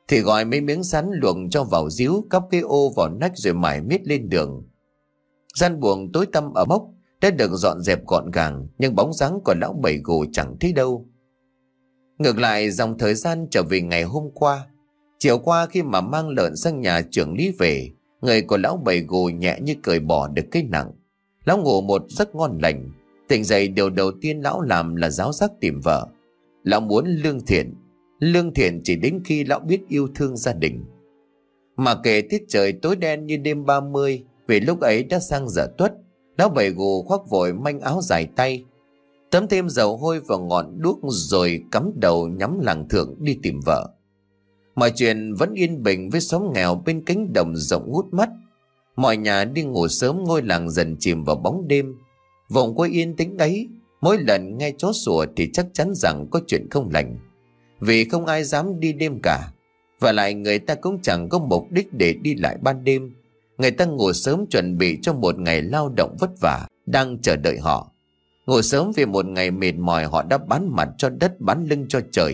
thì gọi mấy miếng sắn luộc cho vào díu, cắp cái ô vào nách rồi mải miết lên đường. Gian buồng tối tăm ở mốc đã được dọn dẹp gọn gàng, nhưng bóng dáng của lão Bảy Gù chẳng thấy đâu. Ngược lại dòng thời gian trở về ngày hôm qua. Chiều qua khi mà mang lợn sang nhà trưởng lý về, người của lão Bảy Gù nhẹ như cởi bỏ được cái nặng. Lão ngủ một giấc ngon lành. Tỉnh dậy điều đầu tiên lão làm là ráo rác tìm vợ. Lão muốn lương thiện. Lương thiện chỉ đến khi lão biết yêu thương gia đình. Mà kể tiết trời tối đen như đêm ba mươi, vì lúc ấy đã sang giờ tuất, lão Bảy Gù khoác vội manh áo dài tay, tấm thêm dầu hôi vào ngọn đuốc rồi cắm đầu nhắm làng thượng đi tìm vợ. Mọi chuyện vẫn yên bình với xóm nghèo bên cánh đồng rộng ngút mắt. Mọi nhà đi ngủ sớm, ngôi làng dần chìm vào bóng đêm. Vùng quê yên tĩnh ấy, mỗi lần nghe chó sủa thì chắc chắn rằng có chuyện không lành, vì không ai dám đi đêm cả. Và lại người ta cũng chẳng có mục đích để đi lại ban đêm. Người ta ngủ sớm chuẩn bị cho một ngày lao động vất vả đang chờ đợi họ. Ngủ sớm vì một ngày mệt mỏi họ đã bán mặt cho đất, bán lưng cho trời.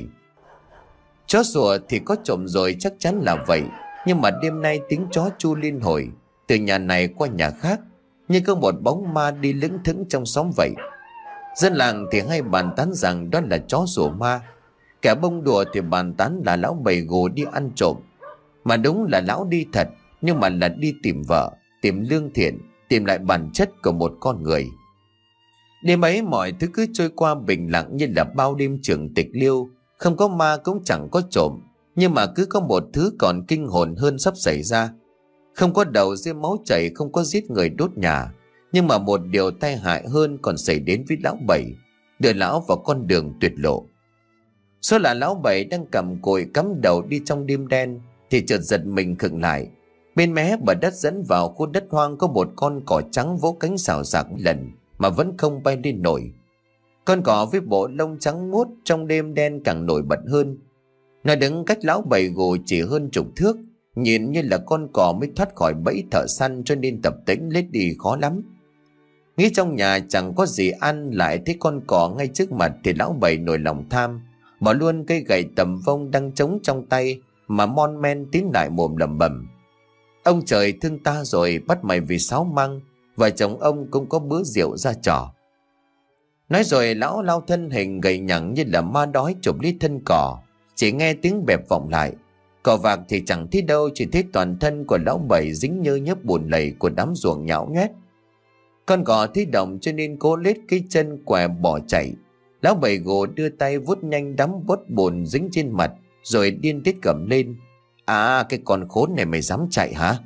Chó sủa thì có trộm rồi, chắc chắn là vậy. Nhưng mà đêm nay tiếng chó chu liên hồi từ nhà này qua nhà khác, như có một bóng ma đi lững thững trong xóm vậy. Dân làng thì hay bàn tán rằng đó là chó sủa ma. Kẻ bông đùa thì bàn tán là lão Bảy Gù đi ăn trộm. Mà đúng là lão đi thật, nhưng mà là đi tìm vợ, tìm lương thiện, tìm lại bản chất của một con người. Đêm ấy mọi thứ cứ trôi qua bình lặng như là bao đêm trường tịch liêu. Không có ma cũng chẳng có trộm, nhưng mà cứ có một thứ còn kinh hồn hơn sắp xảy ra. Không có đầu riêng máu chảy, không có giết người đốt nhà, nhưng mà một điều tai hại hơn còn xảy đến với lão Bảy, đưa lão vào con đường tuyệt lộ. Số là lão Bảy đang cầm còi cắm đầu đi trong đêm đen thì chợt giật mình khựng lại. Bên mé bờ đất dẫn vào khu đất hoang có một con cỏ trắng vỗ cánh xào xạc lần mà vẫn không bay lên nổi. Con cỏ với bộ lông trắng muốt trong đêm đen càng nổi bật hơn. Nó đứng cách lão Bảy Gù chỉ hơn chục thước, nhìn như là con cỏ mới thoát khỏi bẫy thợ săn, cho nên tập tính lết đi khó lắm. Nghĩ trong nhà chẳng có gì ăn, lại thấy con cỏ ngay trước mặt thì lão Bảy nổi lòng tham, bỏ luôn cây gậy tầm vông đang trống trong tay mà mon men tiến lại mồm lẩm bẩm: ông trời thương ta rồi, bắt mày vì sáo măng, vợ chồng ông cũng có bữa rượu ra trò. Nói rồi lão lao thân hình gầy nhẳng như là ma đói chụp lấy thân cỏ. Chỉ nghe tiếng bẹp vọng lại. Cỏ vạc thì chẳng thấy đâu, chỉ thấy toàn thân của lão Bảy dính nhơ nhớp bùn lầy của đám ruộng nhão nhét. Con cỏ thấy động cho nên cố lết cái chân què bỏ chạy. Lão Bảy Gù đưa tay vuốt nhanh đám bốt bùn dính trên mặt, rồi điên tiết gầm lên: à, cái con khốn này mày dám chạy hả?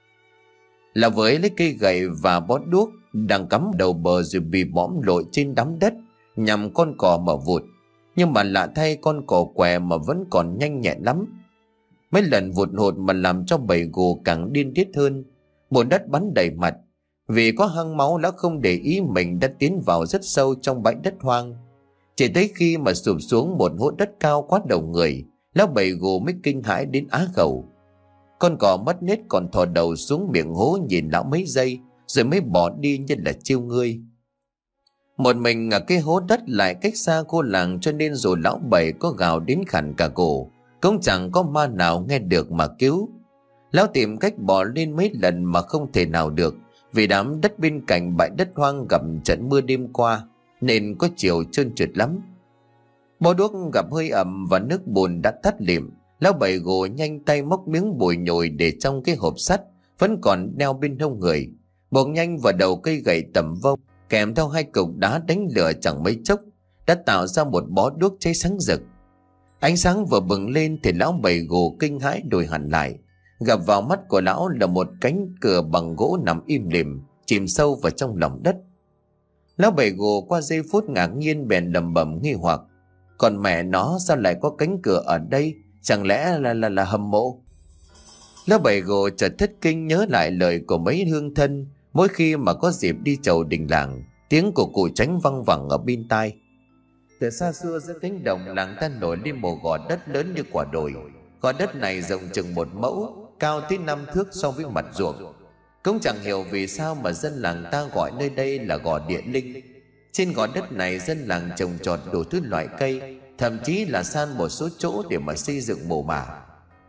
Là với lấy cây gậy và bó đuốc đang cắm đầu bờ rồi bị mõm lội trên đám đất nhằm con cò mở vụt. Nhưng mà lạ thay, con cò què mà vẫn còn nhanh nhẹn lắm. Mấy lần vụt hụt mà làm cho Bảy Gù càng điên tiết hơn. Bùn đất bắn đầy mặt. Vì có hăng máu, lão không để ý mình đã tiến vào rất sâu trong bãi đất hoang. Chỉ tới khi mà sụp xuống một hố đất cao quá đầu người, lão Bảy Gù mới kinh hãi đến á khẩu. Con cò mất nết còn thò đầu xuống miệng hố nhìn lão mấy giây, rồi mới bỏ đi như là chiêu ngươi. Một mình ở cái hố đất lại cách xa khu làng, cho nên dù lão Bảy có gào đến khản cả cổ cũng chẳng có ma nào nghe được mà cứu. Lão tìm cách bỏ lên mấy lần mà không thể nào được, vì đám đất bên cạnh bãi đất hoang gặp trận mưa đêm qua nên có chiều trơn trượt lắm. Bó đuốc gặp hơi ẩm và nước bùn đã tắt lịm. Lão Bảy Gù nhanh tay móc miếng bùi nhồi để trong cái hộp sắt vẫn còn đeo bên hông người, buộc nhanh vào đầu cây gậy tầm vông, kèm theo hai cục đá đánh lửa chẳng mấy chốc đã tạo ra một bó đuốc cháy sáng rực. Ánh sáng vừa bừng lên thì lão Bảy Gù kinh hãi đổi hẳn lại. Gặp vào mắt của lão là một cánh cửa bằng gỗ nằm im lìm, chìm sâu vào trong lòng đất. Lão Bảy Gù qua giây phút ngạc nhiên bèn lẩm bẩm nghi hoặc: còn mẹ nó, sao lại có cánh cửa ở đây? Chẳng lẽ là là là hầm mộ? Lão Bảy Gù chợt thất kinh nhớ lại lời của mấy hương thân mỗi khi mà có dịp đi chầu đình làng. Tiếng của cụ Tránh văng vẳng ở bên tai. Từ xa xưa giữa cánh đồng làng ta nổi lên một gò đất lớn như quả đồi. Gò đất này rộng chừng một mẫu, cao tới năm thước so với mặt ruộng. Cũng chẳng hiểu vì sao mà dân làng ta gọi nơi đây là gò địa linh. Trên gò đất này dân làng trồng trọt đủ thứ loại cây, thậm chí là san một số chỗ để mà xây dựng mồ mả.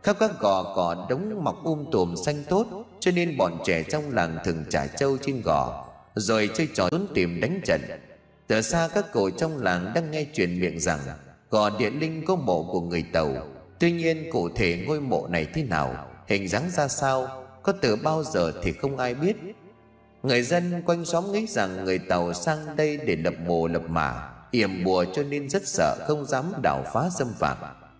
Khắp các gò cỏ đống mọc um tùm xanh tốt, cho nên bọn trẻ trong làng thường trả trâu trên gò rồi chơi trò trốn tìm đánh trận. Từ xa các cụ trong làng đang nghe truyền miệng rằng gò Địa Linh có mộ của người Tàu. Tuy nhiên cụ thể ngôi mộ này thế nào, hình dáng ra sao, có từ bao giờ thì không ai biết. Người dân quanh xóm nghĩ rằng người Tàu sang đây để lập mồ lập mả, yểm bùa, cho nên rất sợ, không dám đào phá xâm phạm.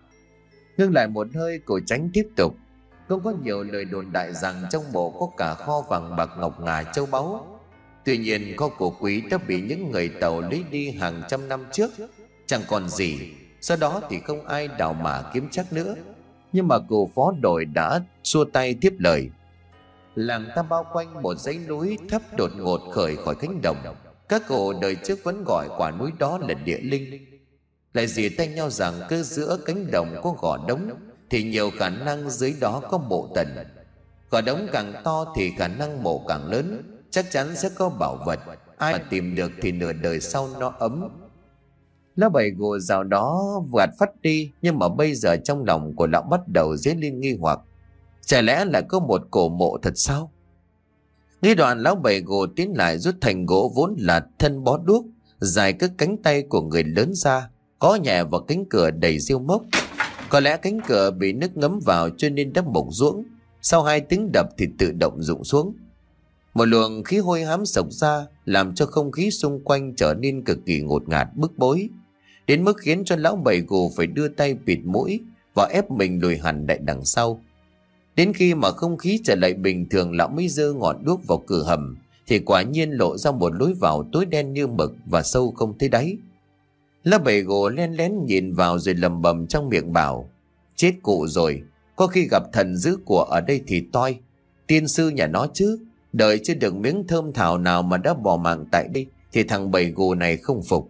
Ngưng lại một hơi, cổ Tránh tiếp tục. Không có nhiều lời đồn đại rằng trong mộ có cả kho vàng bạc ngọc ngà châu báu. Tuy nhiên kho của quý đã bị những người Tàu lấy đi hàng trăm năm trước, chẳng còn gì. Sau đó thì không ai đào mả kiếm chắc nữa. Nhưng mà cụ phó đội đã xua tay tiếp lời. Làng ta bao quanh một dãy núi thấp đột ngột khởi khỏi cánh đồng. Các cụ đời trước vẫn gọi quả núi đó là Địa Linh. Lại dì tay nhau rằng cứ giữa cánh đồng có gò đống thì nhiều khả năng dưới đó có mộ Tần. Gò đống càng to thì khả năng mộ càng lớn, chắc chắn sẽ có bảo vật. Ai mà tìm được thì nửa đời sau nó ấm. Lão Bảy gù rào đó vạt phát đi, nhưng mà bây giờ trong lòng của lão bắt đầu dấy lên nghi hoặc. Chả lẽ là có một cổ mộ thật sao? Nghi đoạn, lão Bảy gù tiến lại rút thành gỗ vốn là thân bó đuốc dài các cánh tay của người lớn ra, có nhẹ vào cánh cửa đầy rêu mốc. Có lẽ cánh cửa bị nước ngấm vào cho nên đã mục ruỗng. Sau hai tiếng đập thì tự động rụng xuống. Một luồng khí hôi hám sộc ra, làm cho không khí xung quanh trở nên cực kỳ ngột ngạt bức bối, đến mức khiến cho lão Bảy gù phải đưa tay bịt mũi và ép mình lùi hẳn lại đằng sau. Đến khi mà không khí trở lại bình thường, lão mới giơ ngọn đuốc vào cửa hầm thì quả nhiên lộ ra một lối vào tối đen như mực và sâu không thấy đáy. Lão Bảy gù len lén nhìn vào rồi lầm bầm trong miệng bảo: chết cụ rồi, có khi gặp thần giữ của ở đây thì toi. Tiên sư nhà nó chứ, đợi chưa được miếng thơm thảo nào mà đã bỏ mạng tại đây thì thằng Bảy gù này không phục.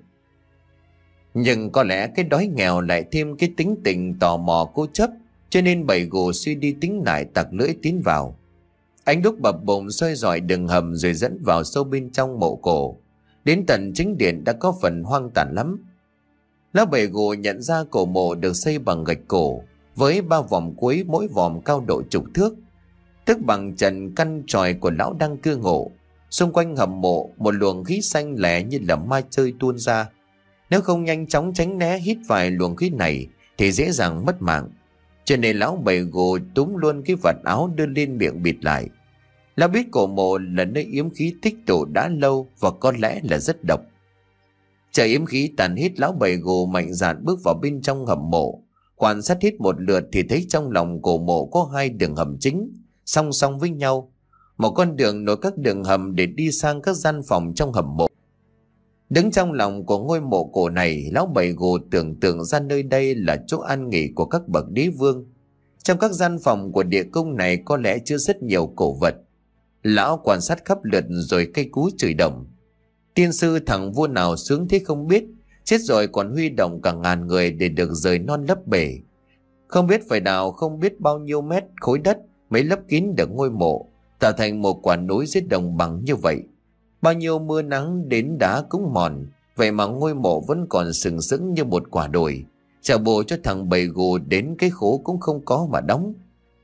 Nhưng có lẽ cái đói nghèo lại thêm cái tính tình tò mò cố chấp, cho nên Bảy gù suy đi tính lại tặc lưỡi tiến vào. Ánh đuốc bập bùng soi rọi đường hầm rồi dẫn vào sâu bên trong mộ cổ. Đến tận chính điện đã có phần hoang tàn lắm. Lão Bảy gù nhận ra cổ mộ được xây bằng gạch cổ, với ba vòm cuối mỗi vòm cao độ chục thước, tức bằng trần căn tròi của lão đang cư ngụ. Xung quanh hầm mộ một luồng khí xanh lẻ như là ma chơi tuôn ra. Nếu không nhanh chóng tránh né hít vài luồng khí này thì dễ dàng mất mạng. Cho nên lão Bảy gù túm luôn cái vật áo đưa lên miệng bịt lại. Lão biết cổ mộ là nơi yếm khí tích tụ đã lâu và có lẽ là rất độc. Chờ yếm khí tàn hết, lão Bảy gù mạnh dạn bước vào bên trong hầm mộ. Quan sát hết một lượt thì thấy trong lòng cổ mộ có hai đường hầm chính song song với nhau, một con đường nối các đường hầm để đi sang các gian phòng trong hầm mộ. Đứng trong lòng của ngôi mộ cổ này, lão Bảy gù tưởng tượng ra nơi đây là chỗ an nghỉ của các bậc đế vương. Trong các gian phòng của địa cung này có lẽ chứa rất nhiều cổ vật. Lão quan sát khắp lượt rồi cây cú chửi đồng: tiên sư thằng vua nào sướng thế không biết, chết rồi còn huy động cả ngàn người để được rời non lấp bể. Không biết phải đào không biết bao nhiêu mét khối đất mới lấp kín được ngôi mộ, tạo thành một quả núi dưới đồng bằng như vậy. Bao nhiêu mưa nắng đến đá cũng mòn, vậy mà ngôi mộ vẫn còn sừng sững như một quả đồi. Chả bộ cho thằng Bảy gù đến cái khố cũng không có mà đóng.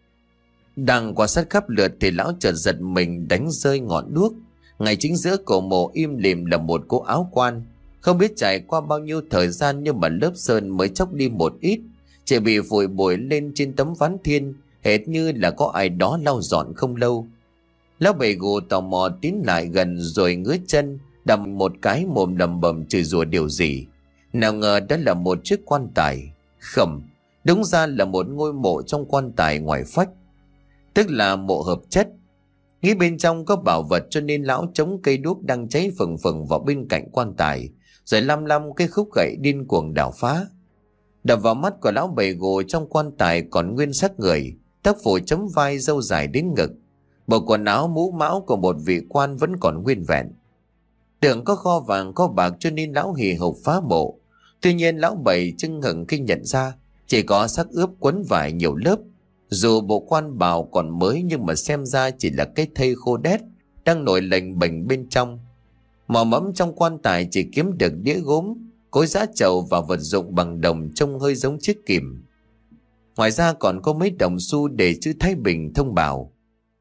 Đang quan sát khắp lượt thì lão chợt giật mình đánh rơi ngọn đuốc. Ngay chính giữa cổ mộ im lìm là một cỗ áo quan. Không biết trải qua bao nhiêu thời gian nhưng mà lớp sơn mới chóc đi một ít, chỉ bị vùi bụi lên trên tấm ván thiên, hệt như là có ai đó lau dọn không lâu. Lão Bảy gù tò mò tiến lại gần rồi ngứa chân đầm một cái, mồm lầm bầm chửi rủa điều gì. Nào ngờ đó là một chiếc quan tài. Khẩm, đúng ra là một ngôi mộ trong quan tài ngoài phách, tức là mộ hợp chất. Nghĩ bên trong có bảo vật cho nên lão chống cây đuốc đang cháy phừng phừng vào bên cạnh quan tài, rồi lăm lăm cái khúc gậy điên cuồng đào phá. Đập vào mắt của lão Bảy gù, trong quan tài còn nguyên xác người, tóc phủ chấm vai, râu dài đến ngực. Bộ quần áo mũ mão của một vị quan vẫn còn nguyên vẹn. Tưởng có kho vàng có bạc cho nên lão hì hục phá mộ. Tuy nhiên lão Bảy chưng hửng khi nhận ra chỉ có xác ướp quấn vải nhiều lớp. Dù bộ quan bào còn mới nhưng mà xem ra chỉ là cái thây khô đét đang nổi lềnh bềnh bên trong. Mò mẫm trong quan tài chỉ kiếm được đĩa gốm, cối giã trầu và vật dụng bằng đồng trông hơi giống chiếc kìm. Ngoài ra còn có mấy đồng xu để chữ Thái Bình thông bảo.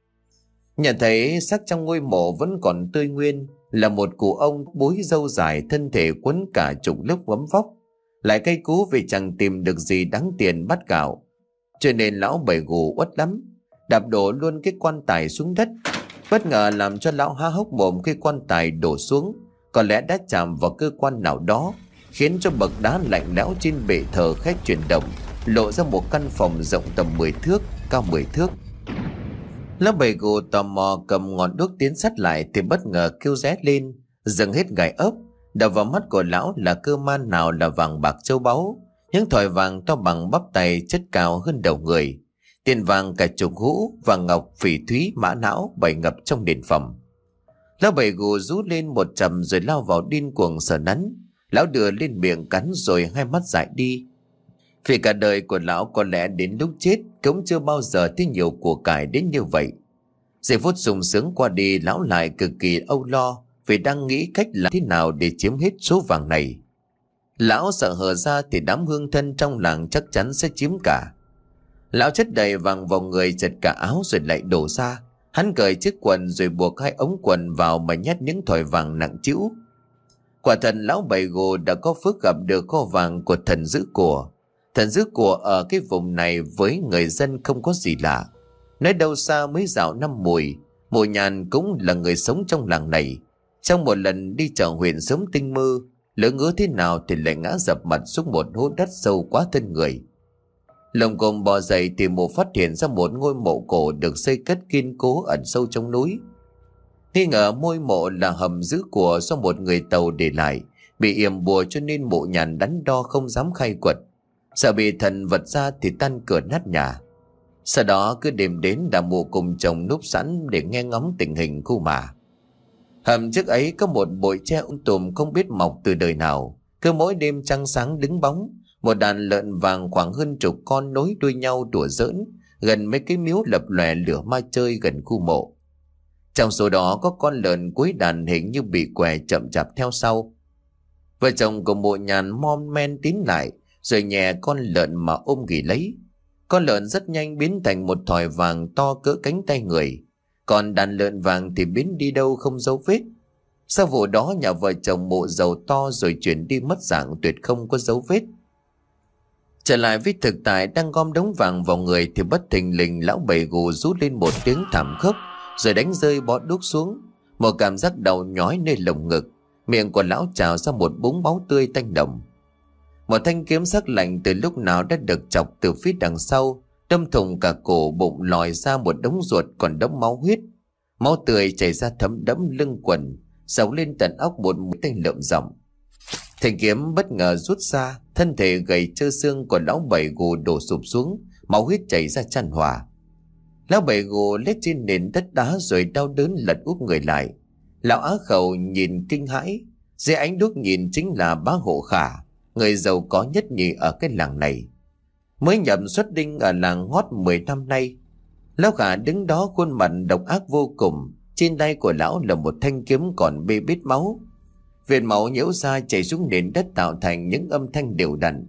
Nhận thấy xác trong ngôi mộ vẫn còn tươi nguyên, là một cụ ông búi râu dài, thân thể quấn cả chục lớp gấm vóc, lại cay cú vì chẳng tìm được gì đáng tiền bát gạo, cho nên lão Bảy Gù uất lắm, đạp đổ luôn cái quan tài xuống đất. Bất ngờ làm cho lão há hốc mồm khi quan tài đổ xuống, có lẽ đã chạm vào cơ quan nào đó, khiến cho bậc đá lạnh lẽo trên bệ thờ khách chuyển động, lộ ra một căn phòng rộng tầm mười thước, cao mười thước. Lão Bảy Gù tò mò cầm ngọn đuốc tiến sát lại thì bất ngờ kêu ré lên, dừng hết gai ốc. Đập vào mắt của lão là cơ man nào là vàng bạc châu báu, những thỏi vàng to bằng bắp tay, chất cao hơn đầu người, tiền vàng cả chục hũ, vàng ngọc, phỉ thúy, mã não bày ngập trong đền phẩm. Lão Bảy Gù rú lên một trầm rồi lao vào điên cuồng sờ nắn. Lão đưa lên miệng cắn rồi hai mắt dại đi. Vì cả đời của lão có lẽ đến lúc chết cũng chưa bao giờ thấy nhiều của cải đến như vậy. Giây phút sung sướng qua đi, lão lại cực kỳ âu lo vì đang nghĩ cách làm thế nào để chiếm hết số vàng này. Lão sợ hở ra thì đám hương thân trong làng chắc chắn sẽ chiếm cả. Lão chất đầy vàng vào người, giật cả áo rồi lại đổ ra. Hắn cởi chiếc quần rồi buộc hai ống quần vào mà nhét những thỏi vàng nặng trĩu. Quả thật lão Bảy Gù đã có phước gặp được kho vàng của thần giữ của. Thần giữ của ở cái vùng này với người dân không có gì lạ. Nói đâu xa mấy dạo năm mùi, Mùi Nhàn cũng là người sống trong làng này. Trong một lần đi chợ huyện sớm tinh mơ, lỡ ngứa thế nào thì lại ngã dập mặt xuống một hố đất sâu quá thân người. Lồng cồm bò dậy thì mụ phát hiện ra một ngôi mộ cổ được xây cất kiên cố ẩn sâu trong núi. Nghi ngờ ngôi mộ là hầm giữ của do một người Tàu để lại, bị yểm bùa cho nên Mụ Nhàn đắn đo không dám khai quật, sợ bị thần vật ra thì tan cửa nát nhà. Sau đó cứ đêm đến đã mụ cùng chồng núp sẵn để nghe ngóng tình hình khu mả. Hầm trước ấy có một bụi tre um tùm không biết mọc từ đời nào, cứ mỗi đêm trăng sáng đứng bóng, một đàn lợn vàng khoảng hơn chục con nối đuôi nhau đùa giỡn gần mấy cái miếu lập lòe lửa ma chơi gần khu mộ. Trong số đó có con lợn cuối đàn hình như bị què chậm chạp theo sau. Vợ chồng của Mụ Nhàn mom men tín lại rồi nhẹ con lợn mà ôm ghì lấy. Con lợn rất nhanh biến thành một thỏi vàng to cỡ cánh tay người, còn đàn lợn vàng thì biến đi đâu không dấu vết. Sau vụ đó nhà vợ chồng Mụ giàu to rồi chuyển đi mất dạng tuyệt không có dấu vết. Trở lại với thực tại, đang gom đống vàng vào người thì bất thình lình lão Bảy Gù rú lên một tiếng thảm khốc rồi đánh rơi bó đuốc xuống. Một cảm giác đau nhói nơi lồng ngực, miệng của lão trào ra một búng máu tươi tanh đồng. Một thanh kiếm sắc lạnh từ lúc nào đã được chọc từ phía đằng sau, đâm thủng cả cổ bụng, lòi ra một đống ruột còn đống máu huyết. Máu tươi chảy ra thấm đẫm lưng quần, sầu lên tận óc một mũi tên lợm rộng. Thanh kiếm bất ngờ rút ra, thân thể gầy trơ xương của lão Bảy Gù đổ sụp xuống, máu huyết chảy ra chan hòa. Lão Bảy Gù lết trên nền đất đá rồi đau đớn lật úp người lại. Lão Á Khẩu nhìn kinh hãi, dưới ánh đuốc nhìn chính là bá Hộ Khả, người giàu có nhất nhì ở cái làng này, mới nhậm xuất đinh ở làng ngót mười năm nay. Lão Khả đứng đó khuôn mặt độc ác vô cùng, trên tay của lão là một thanh kiếm còn bê bết máu. Viên máu nhiễu ra chảy xuống nền đất tạo thành những âm thanh đều đặn.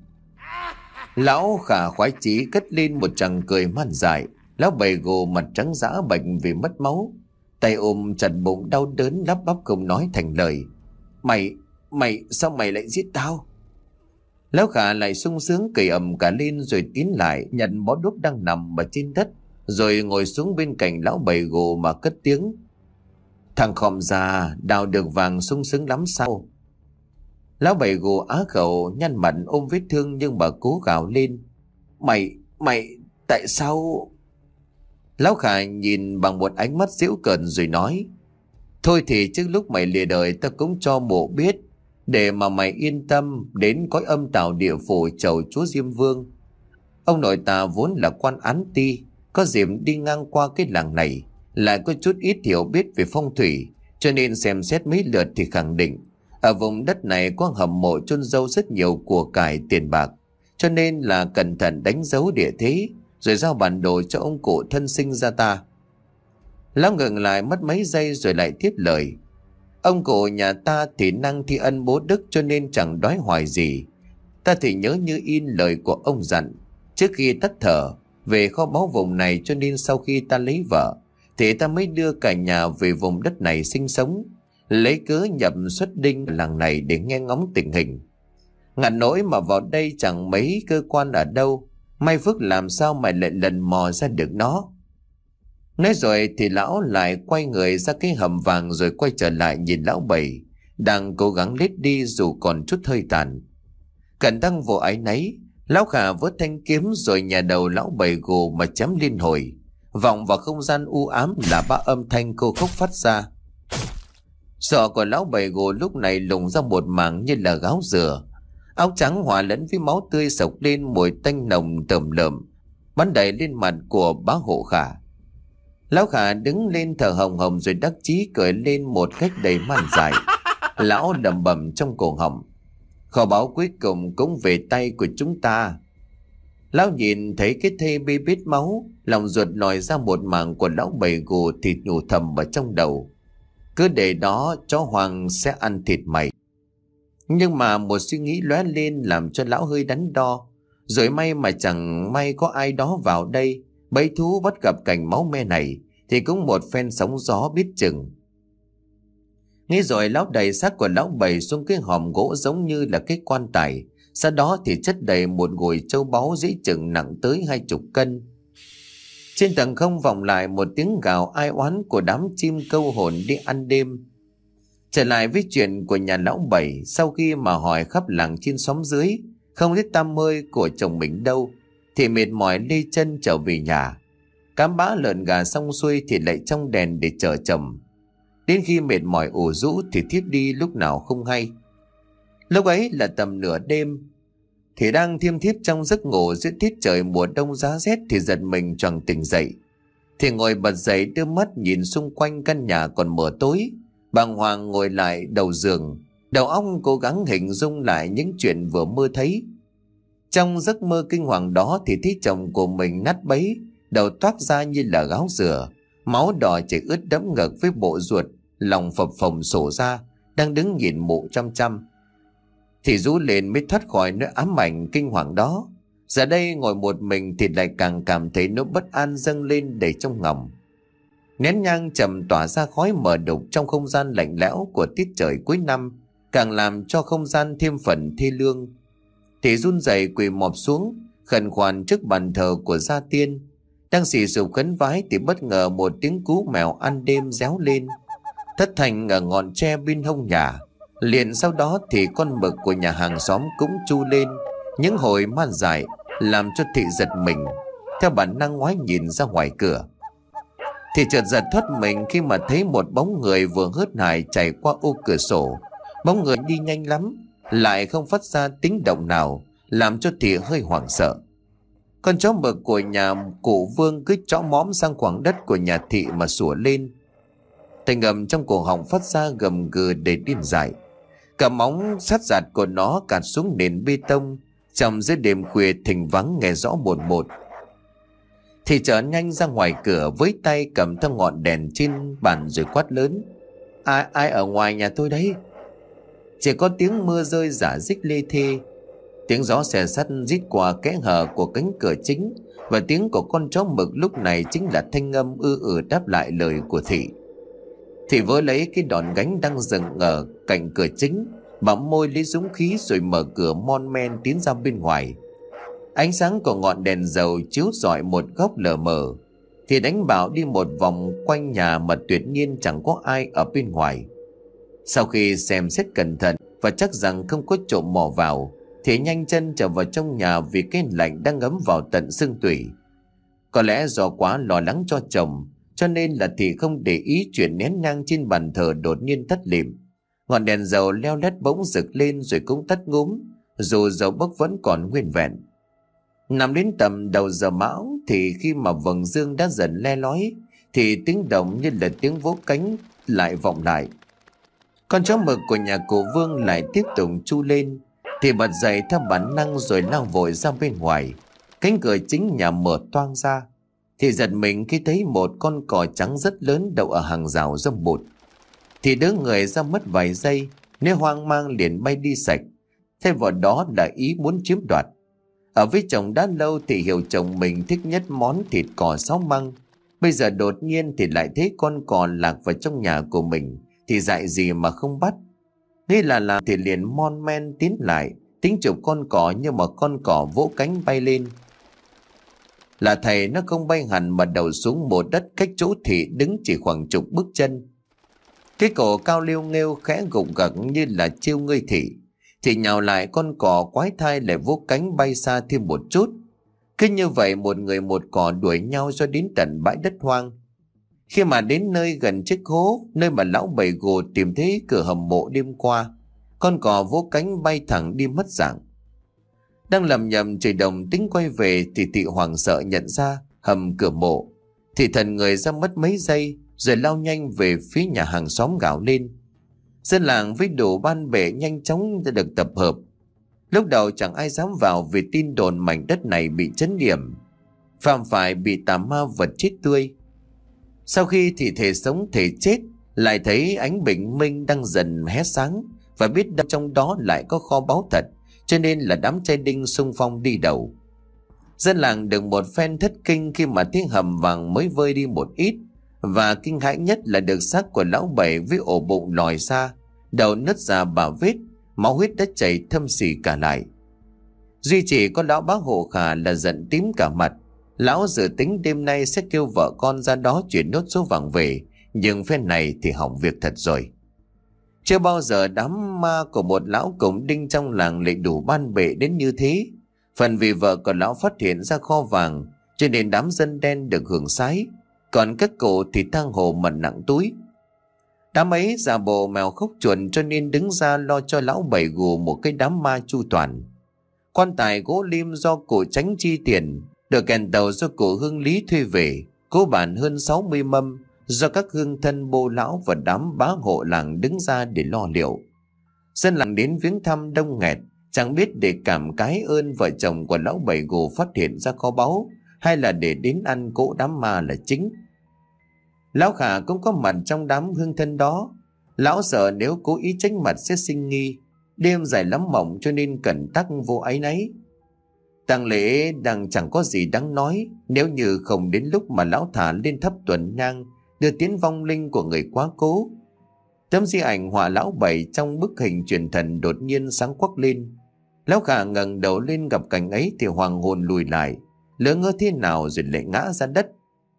Lão Khả khoái chí cất lên một tràng cười man dại. Lão Bảy Gù mặt trắng dã bệnh vì mất máu, tay ôm chặt bụng đau đớn lắp bắp không nói thành lời. Mày, mày, sao mày lại giết tao? Lão Khả lại sung sướng cười ầm cả lên rồi tiến lại nhận bó đuốc đang nằm ở trên đất, rồi ngồi xuống bên cạnh lão Bảy Gù mà cất tiếng. Thằng khòm già đào được vàng sung sướng lắm sao? Lão Bảy Gù Á Khẩu nhăn mặt ôm vết thương nhưng bà cố gào lên. Mày, mày, tại sao? Lão Khả nhìn bằng một ánh mắt giễu cợt rồi nói. Thôi thì trước lúc mày lìa đời ta cũng cho Mộ biết, để mà mày yên tâm đến cõi âm tào địa phủ chầu chúa Diêm Vương. Ông nội ta vốn là quan án ti, có dịp đi ngang qua cái làng này, lại có chút ít hiểu biết về phong thủy, cho nên xem xét mấy lượt thì khẳng định ở vùng đất này có hầm mộ chôn giấu rất nhiều của cải tiền bạc, cho nên là cẩn thận đánh dấu địa thế rồi giao bản đồ cho ông cụ thân sinh ra ta. Lão ngừng lại mất mấy giây rồi lại tiếp lời. Ông cụ nhà ta thì năng thi ân bố đức cho nên chẳng đói hoài gì. Ta thì nhớ như in lời của ông dặn, trước khi tắt thở về kho báu vùng này, cho nên sau khi ta lấy vợ thì ta mới đưa cả nhà về vùng đất này sinh sống, lấy cớ nhập xuất đinh làng này để nghe ngóng tình hình. Ngặt nỗi mà vào đây chẳng mấy cơ quan ở đâu, may phước làm sao mà lại lần mò ra được nó. Nói rồi thì lão lại quay người ra cái hầm vàng, rồi quay trở lại nhìn lão Bảy đang cố gắng lết đi dù còn chút hơi tàn. Cẩn tăng vô áy náy, lão Khả vớt thanh kiếm rồi nhà đầu lão Bảy gồ mà chém liên hồi. Vọng vào không gian u ám là ba âm thanh cô khóc phát ra. Sọ của lão Bảy gồ lúc này lùng ra một mảng như là gáo dừa, áo trắng hòa lẫn với máu tươi sộc lên mùi tanh nồng tởm lợm bắn đầy lên mặt của bá hộ Khả. Lão Khả đứng lên thở hồng hồng rồi đắc chí cười lên một cách đầy man dại. Lão đầm bầm trong cổ họng: kho báu cuối cùng cũng về tay của chúng ta. Lão nhìn thấy cái thê bê bết máu, lòng ruột lòi ra một mảng của lão Bảy gù thịt nhủ thầm vào trong đầu: cứ để đó chó hoang sẽ ăn thịt mày. Nhưng mà một suy nghĩ lóe lên làm cho lão hơi đắn đo. Rồi may mà chẳng may có ai đó vào đây, bẫy thú bắt gặp cảnh máu me này thì cũng một phen sóng gió biết chừng. Nghĩ rồi lão đẩy xác của lão Bảy xuống cái hòm gỗ giống như là cái quan tài. Sau đó thì chất đầy một gùi châu báu dĩ chừng nặng tới hai chục cân. Trên tầng không vọng lại một tiếng gào ai oán của đám chim câu hồn đi ăn đêm. Trở lại với chuyện của nhà lão Bảy, sau khi mà hỏi khắp làng trên xóm dưới không thấy tăm hơi của chồng mình đâu, thì mệt mỏi lê chân trở về nhà. Cám bã lợn gà xong xuôi thì lại trong đèn để chờ chồng. Đến khi mệt mỏi ủ rũ thì thiếp đi lúc nào không hay. Lúc ấy là tầm nửa đêm, thì đang thiêm thiếp trong giấc ngủ giữa tiết trời mùa đông giá rét thì giật mình choàng tỉnh dậy. Thì ngồi bật dậy đưa mắt nhìn xung quanh căn nhà còn mờ tối, bàng hoàng ngồi lại đầu giường, đầu óc cố gắng hình dung lại những chuyện vừa mơ thấy. Trong giấc mơ kinh hoàng đó thì thấy chồng của mình nát bấy, đầu toát ra như là gáo dừa, máu đỏ chảy ướt đẫm ngực với bộ ruột, lòng phập phồng sổ ra, đang đứng nhìn mụ chăm chăm. Thì rú lên mới thoát khỏi nỗi ám ảnh kinh hoàng đó. Giờ đây ngồi một mình thì lại càng cảm thấy nỗi bất an dâng lên đầy trong ngòng. Nén nhang trầm tỏa ra khói mờ đục trong không gian lạnh lẽo của tiết trời cuối năm, càng làm cho không gian thêm phần thê lương. Thì run rẩy quỳ mọp xuống khẩn khoản trước bàn thờ của gia tiên. Đang xì sụp khấn vái thì bất ngờ một tiếng cú mèo ăn đêm réo lên, thất thanh ở ngọn tre bên hông nhà. Liền sau đó thì con mực của nhà hàng xóm cũng chu lên những hồi man dại, làm cho Thị giật mình. Theo bản năng ngoái nhìn ra ngoài cửa, thì chợt giật thoát mình khi mà thấy một bóng người vừa hớt hải chạy qua ô cửa sổ. Bóng người đi nhanh lắm, lại không phát ra tiếng động nào, làm cho Thị hơi hoảng sợ. Con chó mực của nhà cụ Vương cứ chõ mõm sang khoảng đất của nhà Thị mà sủa lên. Thành âm trong cổ họng phát ra gầm gừ để điên dại. Cả móng sắt giạt của nó cạt xuống nền bê tông. Trong dưới đêm khuya thình vắng nghe rõ một một. Thì trở nhanh ra ngoài cửa với tay cầm theo ngọn đèn trên bàn rồi quát lớn: Ai ai ở ngoài nhà tôi đấy? Chỉ có tiếng mưa rơi rả rích lê thê, tiếng gió xè sắt rít qua kẽ hở của cánh cửa chính, và tiếng của con chó mực lúc này chính là thanh âm ư ử đáp lại lời của Thị. Thị vớ lấy cái đòn gánh đang dừng ở cạnh cửa chính, bấm môi lấy dũng khí rồi mở cửa mon men tiến ra bên ngoài. Ánh sáng của ngọn đèn dầu chiếu rọi một góc lờ mờ. Thì đánh bảo đi một vòng quanh nhà mà tuyệt nhiên chẳng có ai ở bên ngoài. Sau khi xem xét cẩn thận và chắc rằng không có trộm mò vào, thì nhanh chân trở vào trong nhà vì cái lạnh đang ngấm vào tận xương tủy. Có lẽ do quá lo lắng cho chồng, cho nên là Thị không để ý chuyện nén nhang trên bàn thờ đột nhiên tắt lịm. Ngọn đèn dầu leo lét bỗng rực lên rồi cũng tắt ngúm, dù dầu bốc vẫn còn nguyên vẹn. Nằm đến tầm đầu giờ mão thì khi mà vầng dương đã dần le lói, thì tiếng động như là tiếng vỗ cánh lại vọng lại. Con chó mực của nhà cụ Vương lại tiếp tục chu lên, thì bật dậy theo bản năng rồi lao vội ra bên ngoài. Cánh cửa chính nhà mở toang ra, thì giật mình khi thấy một con cò trắng rất lớn đậu ở hàng rào râm bụt. Thì đứa người ra mất vài giây, nếu hoang mang liền bay đi sạch. Thay vào đó là ý muốn chiếm đoạt. Ở với chồng đã lâu thì hiểu chồng mình thích nhất món thịt cò sáu măng. Bây giờ đột nhiên thì lại thấy con cò lạc vào trong nhà của mình, thì dại gì mà không bắt. Nghĩ là làm thì liền mon men tiến lại, tính chụp con cò, nhưng mà con cò vỗ cánh bay lên. Là thầy nó không bay hẳn mà đầu xuống một đất cách chỗ thị đứng chỉ khoảng chục bước chân. Cái cổ cao liêu nghêu khẽ gục gặc như là chiêu ngươi thị. Thì nhào lại con cò quái thai lại vỗ cánh bay xa thêm một chút. Cứ như vậy một người một cò đuổi nhau cho đến tận bãi đất hoang. Khi mà đến nơi gần chiếc hố, nơi mà lão Bảy Gồ tìm thấy cửa hầm mộ đêm qua, con cò vỗ cánh bay thẳng đi mất dạng. Đang lầm nhầm trời đồng tính quay về thì Thị hoảng sợ nhận ra hầm cửa mộ. Thì thần người ra mất mấy giây rồi lao nhanh về phía nhà hàng xóm gào lên. Dân làng với đủ ban bệ nhanh chóng đã được tập hợp. Lúc đầu chẳng ai dám vào vì tin đồn mảnh đất này bị chấn điểm, phạm phải bị tà ma vật chết tươi. Sau khi thì thể sống thể chết, lại thấy ánh bình minh đang dần hé sáng và biết trong đó lại có kho báu thật, cho nên là đám trai đinh xung phong đi đầu. Dân làng được một phen thất kinh khi mà tiếng hầm vàng mới vơi đi một ít, và kinh hãi nhất là được xác của lão Bảy với ổ bụng lòi ra, đầu nứt ra bà vết, máu huyết đã chảy thâm xỉ cả lại. Duy chỉ có lão bá Hộ Khả là giận tím cả mặt. Lão dự tính đêm nay sẽ kêu vợ con ra đó chuyển nốt số vàng về, nhưng phen này thì hỏng việc thật rồi. Chưa bao giờ đám ma của một lão cổng đinh trong làng lại đủ ban bệ đến như thế. Phần vì vợ của lão phát hiện ra kho vàng, cho nên đám dân đen được hưởng sái, còn các cụ thì thang hồ mật nặng túi. Đám ấy giả bộ mèo khóc chuồn, cho nên đứng ra lo cho lão Bảy Gù một cái đám ma chu toàn. Quan tài gỗ lim do cụ Tránh chi tiền, được kèn tàu do cụ Hương Lý thuê về, cố bản hơn sáu mươi mâm do các hương thân bô lão và đám bá hộ làng đứng ra để lo liệu. Dân làng đến viếng thăm đông nghẹt, chẳng biết để cảm cái ơn vợ chồng của lão Bảy Gù phát hiện ra kho báu, hay là để đến ăn cỗ đám ma là chính. Lão Khả cũng có mặt trong đám hương thân đó. Lão sợ nếu cố ý tránh mặt sẽ sinh nghi, đêm dài lắm mộng cho nên cẩn tắc vô áy náy. Tang lễ đang chẳng có gì đáng nói, nếu như không đến lúc mà lão thả lên thắp tuần nhang đưa tiến vong linh của người quá cố. Tấm di ảnh họa lão Bảy trong bức hình truyền thần đột nhiên sáng quắc lên. Lão Khả ngẩng đầu lên gặp cảnh ấy thì hoàng hồn lùi lại, lỡ ngơ thế nào rồi lại ngã ra đất.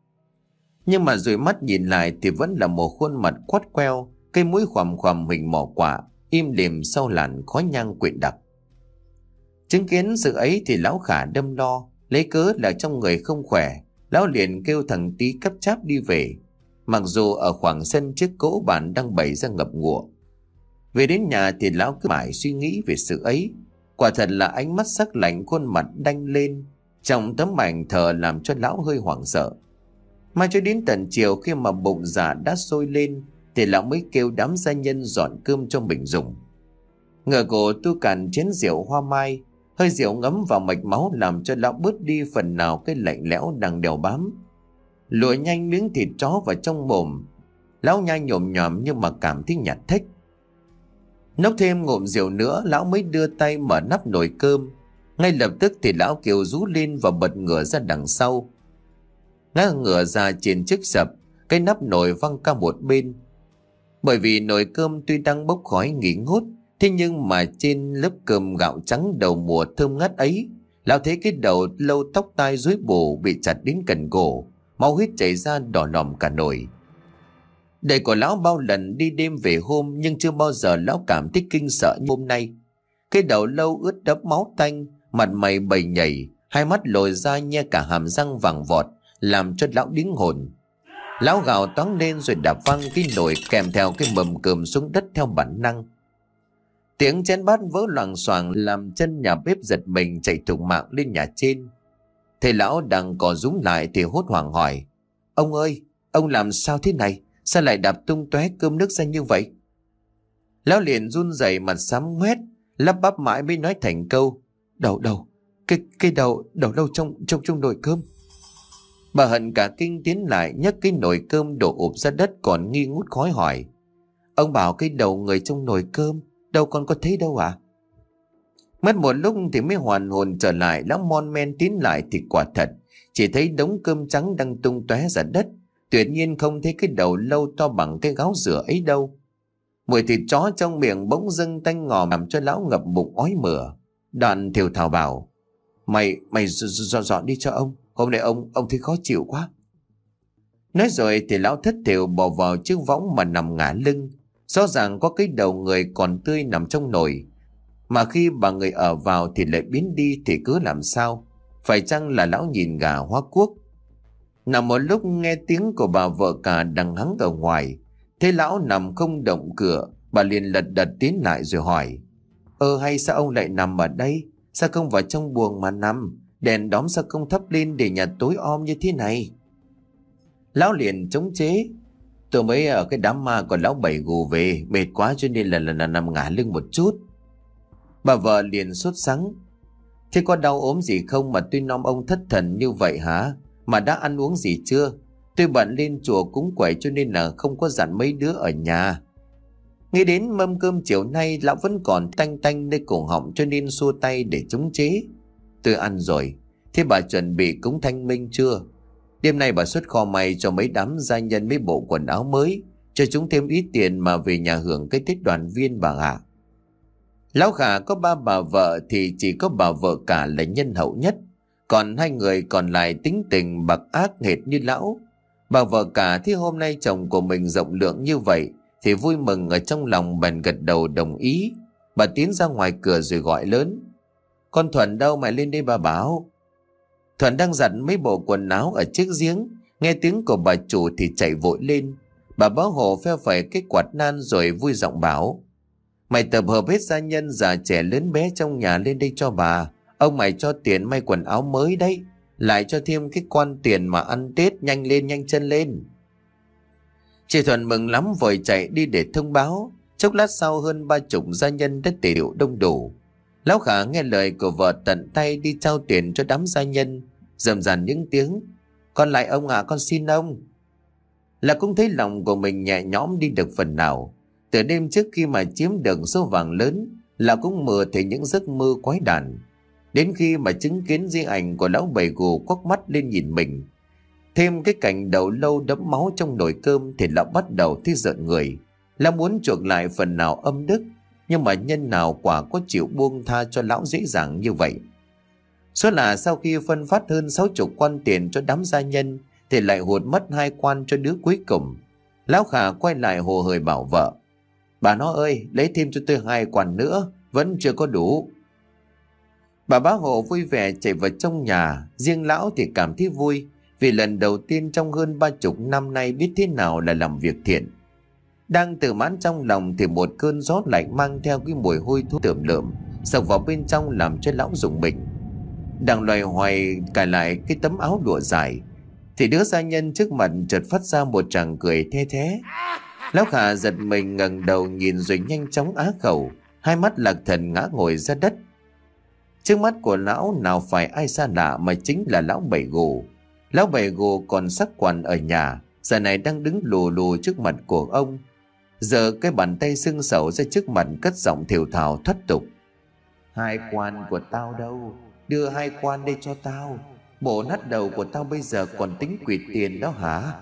Nhưng mà rồi mắt nhìn lại thì vẫn là một khuôn mặt quắt queo, cây mũi khoằm khoằm hình mỏ quả, im lìm sau làn khói nhang quyện đặc. Chứng kiến sự ấy thì lão Khả đâm lo, lấy cớ là trong người không khỏe, lão liền kêu thằng Tí cấp cháp đi về. Mặc dù ở khoảng sân chiếc cỗ bàn đang bày ra ngập ngụa. Về đến nhà thì lão cứ mãi suy nghĩ về sự ấy. Quả thật là ánh mắt sắc lạnh, khuôn mặt đanh lên trong tấm ảnh thờ làm cho lão hơi hoảng sợ. Mà cho đến tận chiều khi mà bụng dạ đã sôi lên thì lão mới kêu đám gia nhân dọn cơm cho mình dùng. Ngờ cổ tu cạn chén rượu hoa mai, hơi rượu ngấm vào mạch máu làm cho lão bớt đi phần nào cái lạnh lẽo đang đeo bám. Lùa nhanh miếng thịt chó vào trong mồm, lão nhai nhồm nhòm nhưng mà cảm thấy nhạt thếch. Nốc thêm ngụm rượu nữa, lão mới đưa tay mở nắp nồi cơm. Ngay lập tức thì lão kêu rú lên và bật ngửa ra đằng sau. Ngã ngửa ra trên chiếc sập, cái nắp nồi văng qua một bên. Bởi vì nồi cơm tuy đang bốc khói nghỉ ngút, thế nhưng mà trên lớp cơm gạo trắng đầu mùa thơm ngát ấy, lão thấy cái đầu lâu tóc tai rối bù bị chặt đến cần cổ, máu huyết chảy ra đỏ lòm cả nồi. Đời của lão bao lần đi đêm về hôm, nhưng chưa bao giờ lão cảm thấy kinh sợ như hôm nay. Cái đầu lâu ướt đẫm máu tanh, mặt mày bầy nhảy, hai mắt lồi ra nhe cả hàm răng vàng vọt, làm cho lão điếng hồn. Lão gào toáng lên rồi đạp văng cái nồi kèm theo cái mầm cơm xuống đất theo bản năng. Tiếng chén bát vỡ loảng xoảng làm chân nhà bếp giật mình chạy thục mạng lên nhà trên. Thầy lão đang cò rúm lại thì hốt hoảng hỏi: "Ông ơi, ông làm sao thế này? Sao lại đạp tung tóe cơm nước ra như vậy?" Lão liền run rẩy mặt xám ngoét, lắp bắp mãi mới nói thành câu: "Đầu đầu, cái cái đầu đầu lâu trong trong trong nồi cơm." Bà Hận cả kinh tiến lại nhấc cái nồi cơm đổ ụp ra đất còn nghi ngút khói hỏi: "Ông bảo cái đầu người trong nồi cơm, đâu con có thấy đâu à?" Mất một lúc thì mới hoàn hồn trở lại. Lão mon men tiến lại thì quả thật chỉ thấy đống cơm trắng đang tung tóe ra đất, tuyệt nhiên không thấy cái đầu lâu to bằng cái gáo dừa ấy đâu. Mùi thịt chó trong miệng bỗng dưng tanh ngòm làm cho lão ngập bụng ói mửa. Đoạn thều thào bảo: Mày, mày dọn dọn đi cho ông. Hôm nay ông, ông thấy khó chịu quá. Nói rồi thì lão thất thểu bỏ vào chiếc võng mà nằm ngả lưng. Rõ ràng có cái đầu người còn tươi nằm trong nồi, mà khi bà người ở vào thì lại biến đi thì cứ làm sao? Phải chăng là lão nhìn gà hóa cuốc? Nằm một lúc nghe tiếng của bà vợ cả đằng hắng ở ngoài. Thế lão nằm không động cửa, bà liền lật đật tiến lại rồi hỏi: Ơ hay sao ông lại nằm ở đây? Sao không vào trong buồng mà nằm? Đèn đóm sao không thắp lên để nhà tối om như thế này? Lão liền chống chế: Tôi mới ở cái đám ma của lão Bảy Gù về, mệt quá cho nên là, là, là nằm ngả lưng một chút. Bà vợ liền sốt sắng: Thế có đau ốm gì không mà tuy nom ông thất thần như vậy hả? Mà đã ăn uống gì chưa? Tôi bận lên chùa cúng quẩy cho nên là không có dặn mấy đứa ở nhà. Nghĩ đến mâm cơm chiều nay lão vẫn còn tanh tanh nơi cổ họng cho nên xua tay để chống chế. Tôi ăn rồi. Thế bà chuẩn bị cúng thanh minh chưa? Đêm nay bà xuất kho may cho mấy đám gia nhân mấy bộ quần áo mới, cho chúng thêm ít tiền mà về nhà hưởng cái Tết đoàn viên bà ạ. Lão Khả có ba bà vợ thì chỉ có bà vợ cả là nhân hậu nhất, còn hai người còn lại tính tình bạc ác hệt như lão. Bà vợ cả thì hôm nay chồng của mình rộng lượng như vậy thì vui mừng ở trong lòng, bèn gật đầu đồng ý. Bà tiến ra ngoài cửa rồi gọi lớn: Con Thuận đâu, mày lên đây bà bảo. Thuận đang giặt mấy bộ quần áo ở chiếc giếng, nghe tiếng của bà chủ thì chạy vội lên. Bà báo hộ phe phẩy cái quạt nan rồi vui giọng bảo: Mày tập hợp hết gia nhân già trẻ lớn bé trong nhà lên đây cho bà. Ông mày cho tiền may quần áo mới đấy, lại cho thêm cái quan tiền mà ăn Tết. Nhanh lên, nhanh chân lên. Chị Thuận mừng lắm vội chạy đi để thông báo. Chốc lát sau hơn ba chục gia nhân đã tề điệu đông đủ. Lão Khả nghe lời của vợ tận tay đi trao tiền cho đám gia nhân, rầm ràn những tiếng: Con lại ông à, con xin ông. Là cũng thấy lòng của mình nhẹ nhõm đi được phần nào. Từ đêm trước khi mà chiếm được số vàng lớn, là cũng mơ thấy những giấc mơ quái đản. Đến khi mà chứng kiến di ảnh của lão Bảy Gù quắc mắt lên nhìn mình, thêm cái cảnh đầu lâu đẫm máu trong nồi cơm, thì lão bắt đầu thấy giận người. Lão muốn chuộc lại phần nào âm đức, nhưng mà nhân nào quả có chịu buông tha cho lão dễ dàng như vậy. Số là sau khi phân phát hơn sáu chục quan tiền cho đám gia nhân thì lại hụt mất hai quan cho đứa cuối cùng. Lão Khả quay lại hồ hởi bảo vợ: Bà nó ơi, lấy thêm cho tôi hai quan nữa, vẫn chưa có đủ. Bà bá hộ vui vẻ chạy vào trong nhà. Riêng lão thì cảm thấy vui, vì lần đầu tiên trong hơn ba chục năm nay biết thế nào là làm việc thiện. Đang tự mãn trong lòng thì một cơn gió lạnh mang theo cái mùi hôi thối tởm lợm xộc vào bên trong làm cho lão rùng mình. Đang loay hoay cài lại cái tấm áo lụa dài thì đứa gia nhân trước mặt chợt phát ra một tràng cười the thé. Lão Khả giật mình ngẩng đầu nhìn rồi nhanh chóng á khẩu, hai mắt lạc thần ngã ngồi ra đất. Trước mắt của lão nào phải ai xa lạ mà chính là lão Bảy Gù. Lão Bảy Gù còn sắc quằn ở nhà, giờ này đang đứng lù lù trước mặt của ông. Giờ cái bàn tay sưng sầu ra trước mặt, cất giọng thều thào thoát tục: Hai quan của tao đâu? Đưa hai quan đây cho tao. Bộ nát đầu của tao bây giờ còn tính quỵt tiền đó hả?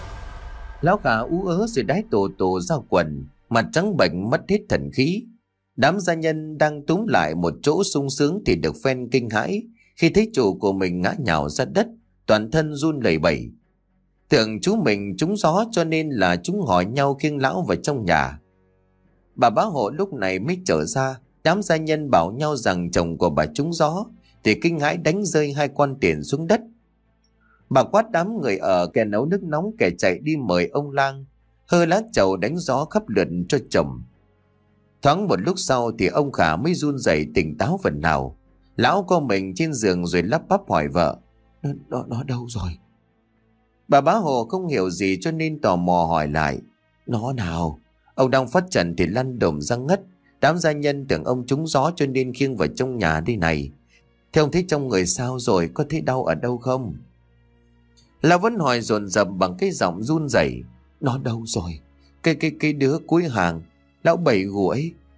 Lão Khả ú ớ rồi đái tổ tổ ra quần, mặt trắng bệch mất hết thần khí. Đám gia nhân đang túm lại một chỗ sung sướng thì được phen kinh hãi khi thấy chủ của mình ngã nhào ra đất, toàn thân run lẩy bẩy. Tưởng chú mình trúng gió cho nên là chúng hỏi nhau khiêng lão vào trong nhà. Bà bá hộ lúc này mới trở ra. Đám gia nhân bảo nhau rằng chồng của bà trúng gió thì kinh hãi đánh rơi hai quan tiền xuống đất. Bà quát đám người ở, kẻ nấu nước nóng kẻ chạy đi mời ông lang, hơ lá trầu đánh gió khắp lượt cho chồng. Thoáng một lúc sau thì ông Khả mới run rẩy tỉnh táo phần nào. Lão co mình trên giường rồi lắp bắp hỏi vợ: Nó, nó, nó đâu rồi? Bà bá Hồ không hiểu gì cho nên tò mò hỏi lại: Nó nào? Ông đang phát trần thì lăn đùng ra ngất. Đám gia nhân tưởng ông trúng gió cho nên khiêng vào trong nhà đây này. Thế ông thấy trong người sao rồi? Có thấy đau ở đâu không? Lão vẫn hỏi dồn dập bằng cái giọng run rẩy: Nó đâu rồi? Cái cái cái đứa cuối hàng, lão Bảy Gù ấy,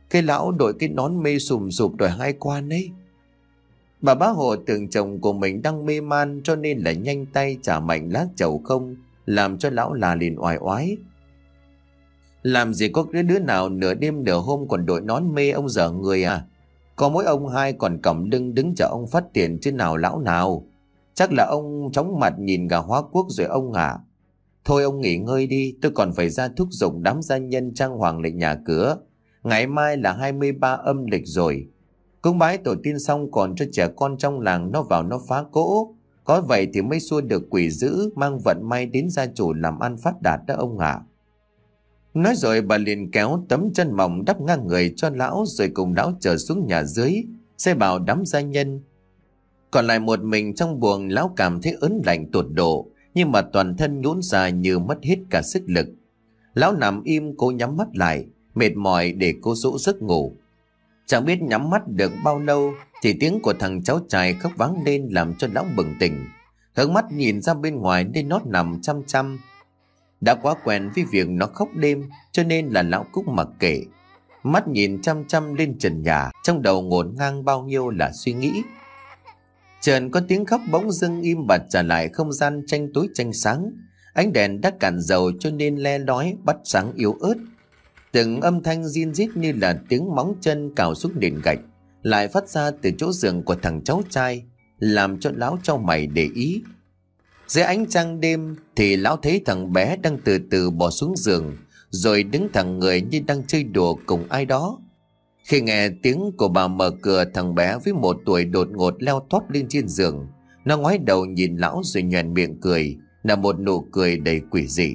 Cái lão đội cái nón mê sùm sụp đòi hai quan ấy. Bà bá hộ tưởng chồng của mình đang mê man, cho nên là nhanh tay trả mạnh lá chầu không, làm cho lão là liền oai oái. Làm gì có cái đứa nào nửa đêm nửa hôm còn đội nón mê ông dở người à? Có mỗi ông hai còn còng lưng đứng chờ ông phát tiền chứ nào lão nào. Chắc là ông chóng mặt nhìn gà hóa quốc rồi ông à. Thôi ông nghỉ ngơi đi, tôi còn phải ra thúc giục đám gia nhân trang hoàng lịch nhà cửa. Ngày mai là hai mươi ba âm lịch rồi. Cúng bái tổ tiên xong còn cho trẻ con trong làng nó vào nó phá cỗ. Có vậy thì mới xua được quỷ dữ, mang vận may đến gia chủ làm ăn phát đạt đó ông ạ. Nói rồi bà liền kéo tấm chân mỏng đắp ngang người cho lão, rồi cùng lão trở xuống nhà dưới, xe bảo đám gia nhân. Còn lại một mình trong buồng, lão cảm thấy ớn lạnh tột độ, nhưng mà toàn thân nhũn ra như mất hết cả sức lực. Lão nằm im cố nhắm mắt lại, mệt mỏi để cố dỗ giấc ngủ. Chẳng biết nhắm mắt được bao lâu thì tiếng của thằng cháu trai khóc vang lên làm cho lão bừng tỉnh. Hướng mắt nhìn ra bên ngoài nên nó nằm chăm chăm. Đã quá quen với việc nó khóc đêm cho nên là lão cũng mặc kệ. Mắt nhìn chăm chăm lên trần nhà, trong đầu ngổn ngang bao nhiêu là suy nghĩ. Chợt có tiếng khóc bỗng dưng im bặt trở lại không gian tranh tối tranh sáng. Ánh đèn đã cạn dầu cho nên le lói bắt sáng yếu ớt. Từng âm thanh rin rít như là tiếng móng chân cào xuống nền gạch lại phát ra từ chỗ giường của thằng cháu trai, làm cho lão chau mày để ý. Dưới ánh trăng đêm thì lão thấy thằng bé đang từ từ bò xuống giường, rồi đứng thẳng người như đang chơi đùa cùng ai đó. Khi nghe tiếng của bà mở cửa, thằng bé với một tuổi đột ngột leo tót lên trên giường. Nó ngoái đầu nhìn lão rồi nhoẻn miệng cười, là một nụ cười đầy quỷ dị.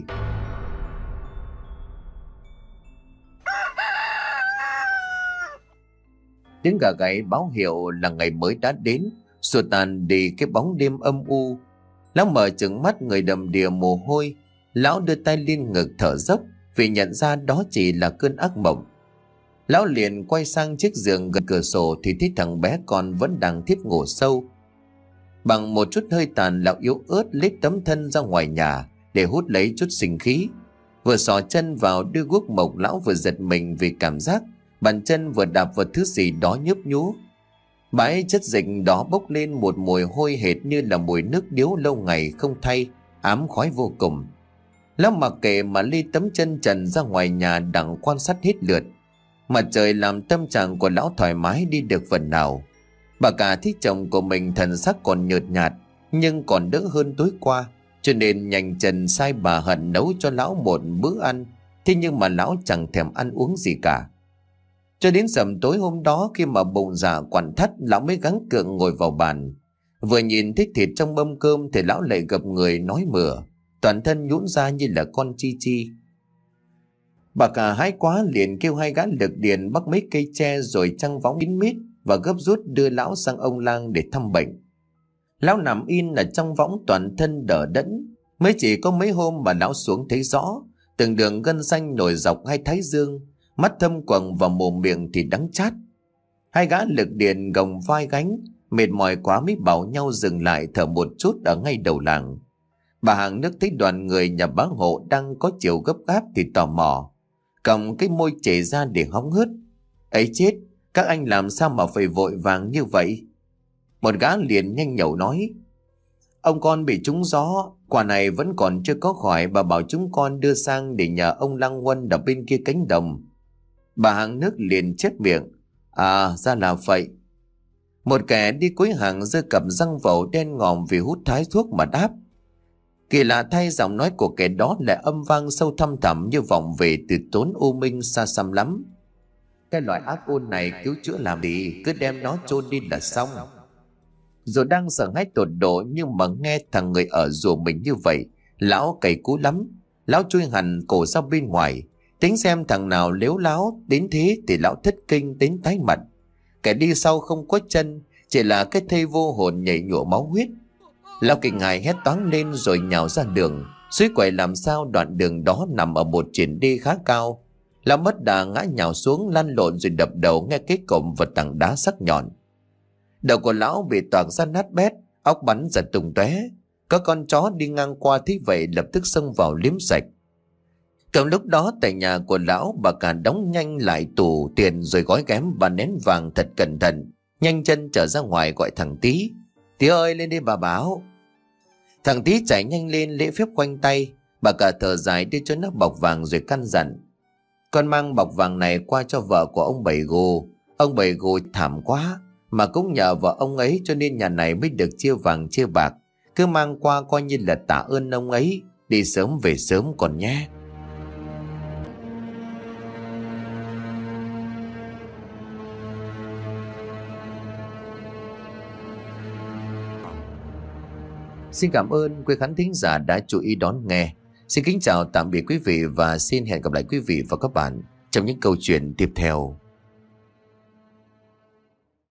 Tiếng gà gáy báo hiệu là ngày mới đã đến, xua tan đi cái bóng đêm âm u. Lão mở trừng mắt, người đầm đìa mồ hôi. Lão đưa tay lên ngực thở dốc vì nhận ra đó chỉ là cơn ác mộng. Lão liền quay sang chiếc giường gần cửa sổ thì thấy thằng bé con vẫn đang thiếp ngủ sâu. Bằng một chút hơi tàn, lão yếu ớt lết tấm thân ra ngoài nhà để hút lấy chút sinh khí. Vừa xỏ chân vào đưa guốc mộc, lão vừa giật mình vì cảm giác bàn chân vừa đạp vào thứ gì đó nhấp nhú. Bãi chất dịch đó bốc lên một mùi hôi hệt như là mùi nước điếu lâu ngày không thay, ám khói vô cùng. Lão mặc kệ mà ly tấm chân trần ra ngoài nhà đặng quan sát hết lượt. Mặt trời làm tâm trạng của lão thoải mái đi được phần nào. Bà cả thấy chồng của mình thần sắc còn nhợt nhạt nhưng còn đỡ hơn tối qua, cho nên nhanh chân sai bà Hận nấu cho lão một bữa ăn. Thế nhưng mà lão chẳng thèm ăn uống gì cả. Cho đến sầm tối hôm đó, khi mà bụng dạ quặn thắt, lão mới gắng gượng ngồi vào bàn. Vừa nhìn thấy thịt trong mâm cơm thì lão lại gập người nói mửa, toàn thân nhũn ra như là con chi chi. Bà cả hái quá liền kêu hai gã lực điền bắt mấy cây tre rồi trăng võng kín mít và gấp rút đưa lão sang ông lang để thăm bệnh. Lão nằm in ở trong võng, toàn thân đờ đẫn. Mới chỉ có mấy hôm mà lão xuống thấy rõ, từng đường gân xanh nổi dọc hai thái dương, mắt thâm quầng và mồm miệng thì đắng chát. Hai gã lực điền gồng vai gánh, mệt mỏi quá mới bảo nhau dừng lại thở một chút ở ngay đầu làng. Bà hàng nước thấy đoàn người nhà bá hộ đang có chiều gấp gáp thì tò mò, cầm cái môi chảy ra để hóng hớt. Ấy chết, các anh làm sao mà phải vội vàng như vậy? Một gã liền nhanh nhẩu nói: Ông con bị trúng gió, quả này vẫn còn chưa có khỏi, bà bảo chúng con đưa sang để nhờ ông Lăng Huân ở bên kia cánh đồng. Bà hàng nước liền chép miệng: À, ra là vậy. Một kẻ đi cuối hàng giơ cặp răng vẩu đen ngòm vì hút thái thuốc mà đáp. Kỳ lạ thay, giọng nói của kẻ đó lại âm vang sâu thăm thẳm như vọng về từ chốn u minh xa xăm lắm. Cái loại ác ôn này cứu chữa làm gì, cứ đem nó chôn đi là xong. Rồi đang sợ hãi tột độ, nhưng mà nghe thằng người ở rùa mình như vậy, lão cày cú lắm. Lão chui hẳn cổ ra bên ngoài, tính xem thằng nào lếu láo đến thế thì lão thất kinh đến tái mặt. Kẻ đi sau không có chân, chỉ là cái thây vô hồn nhảy nhụa máu huyết. Lão kinh hãi hét toáng lên rồi nhào ra đường. Suối quậy làm sao đoạn đường đó nằm ở một triển đê khá cao. Lão mất đà ngã nhào xuống, lăn lộn rồi đập đầu nghe cái cổng vật tảng đá sắc nhọn. Đầu của lão bị toạc ra nát bét, óc bắn giật tung tóe. Có con chó đi ngang qua thấy vậy lập tức xông vào liếm sạch. Cầm lúc đó tại nhà của lão, bà cả đóng nhanh lại tủ tiền rồi gói ghém và nén vàng thật cẩn thận, nhanh chân trở ra ngoài gọi thằng Tí. Tí ơi, lên đi bà báo. Thằng Tí chạy nhanh lên lễ phép quanh tay. Bà cả thở dài đưa cho nó bọc vàng rồi căn dặn: con mang bọc vàng này qua cho vợ của ông Bảy Gù. Ông Bảy Gù thảm quá, mà cũng nhờ vợ ông ấy cho nên nhà này mới được chia vàng chia bạc. Cứ mang qua coi như là tạ ơn ông ấy. Đi sớm về sớm còn nhé. Xin cảm ơn quý khán thính giả đã chú ý đón nghe. Xin kính chào tạm biệt quý vị và xin hẹn gặp lại quý vị và các bạn trong những câu chuyện tiếp theo.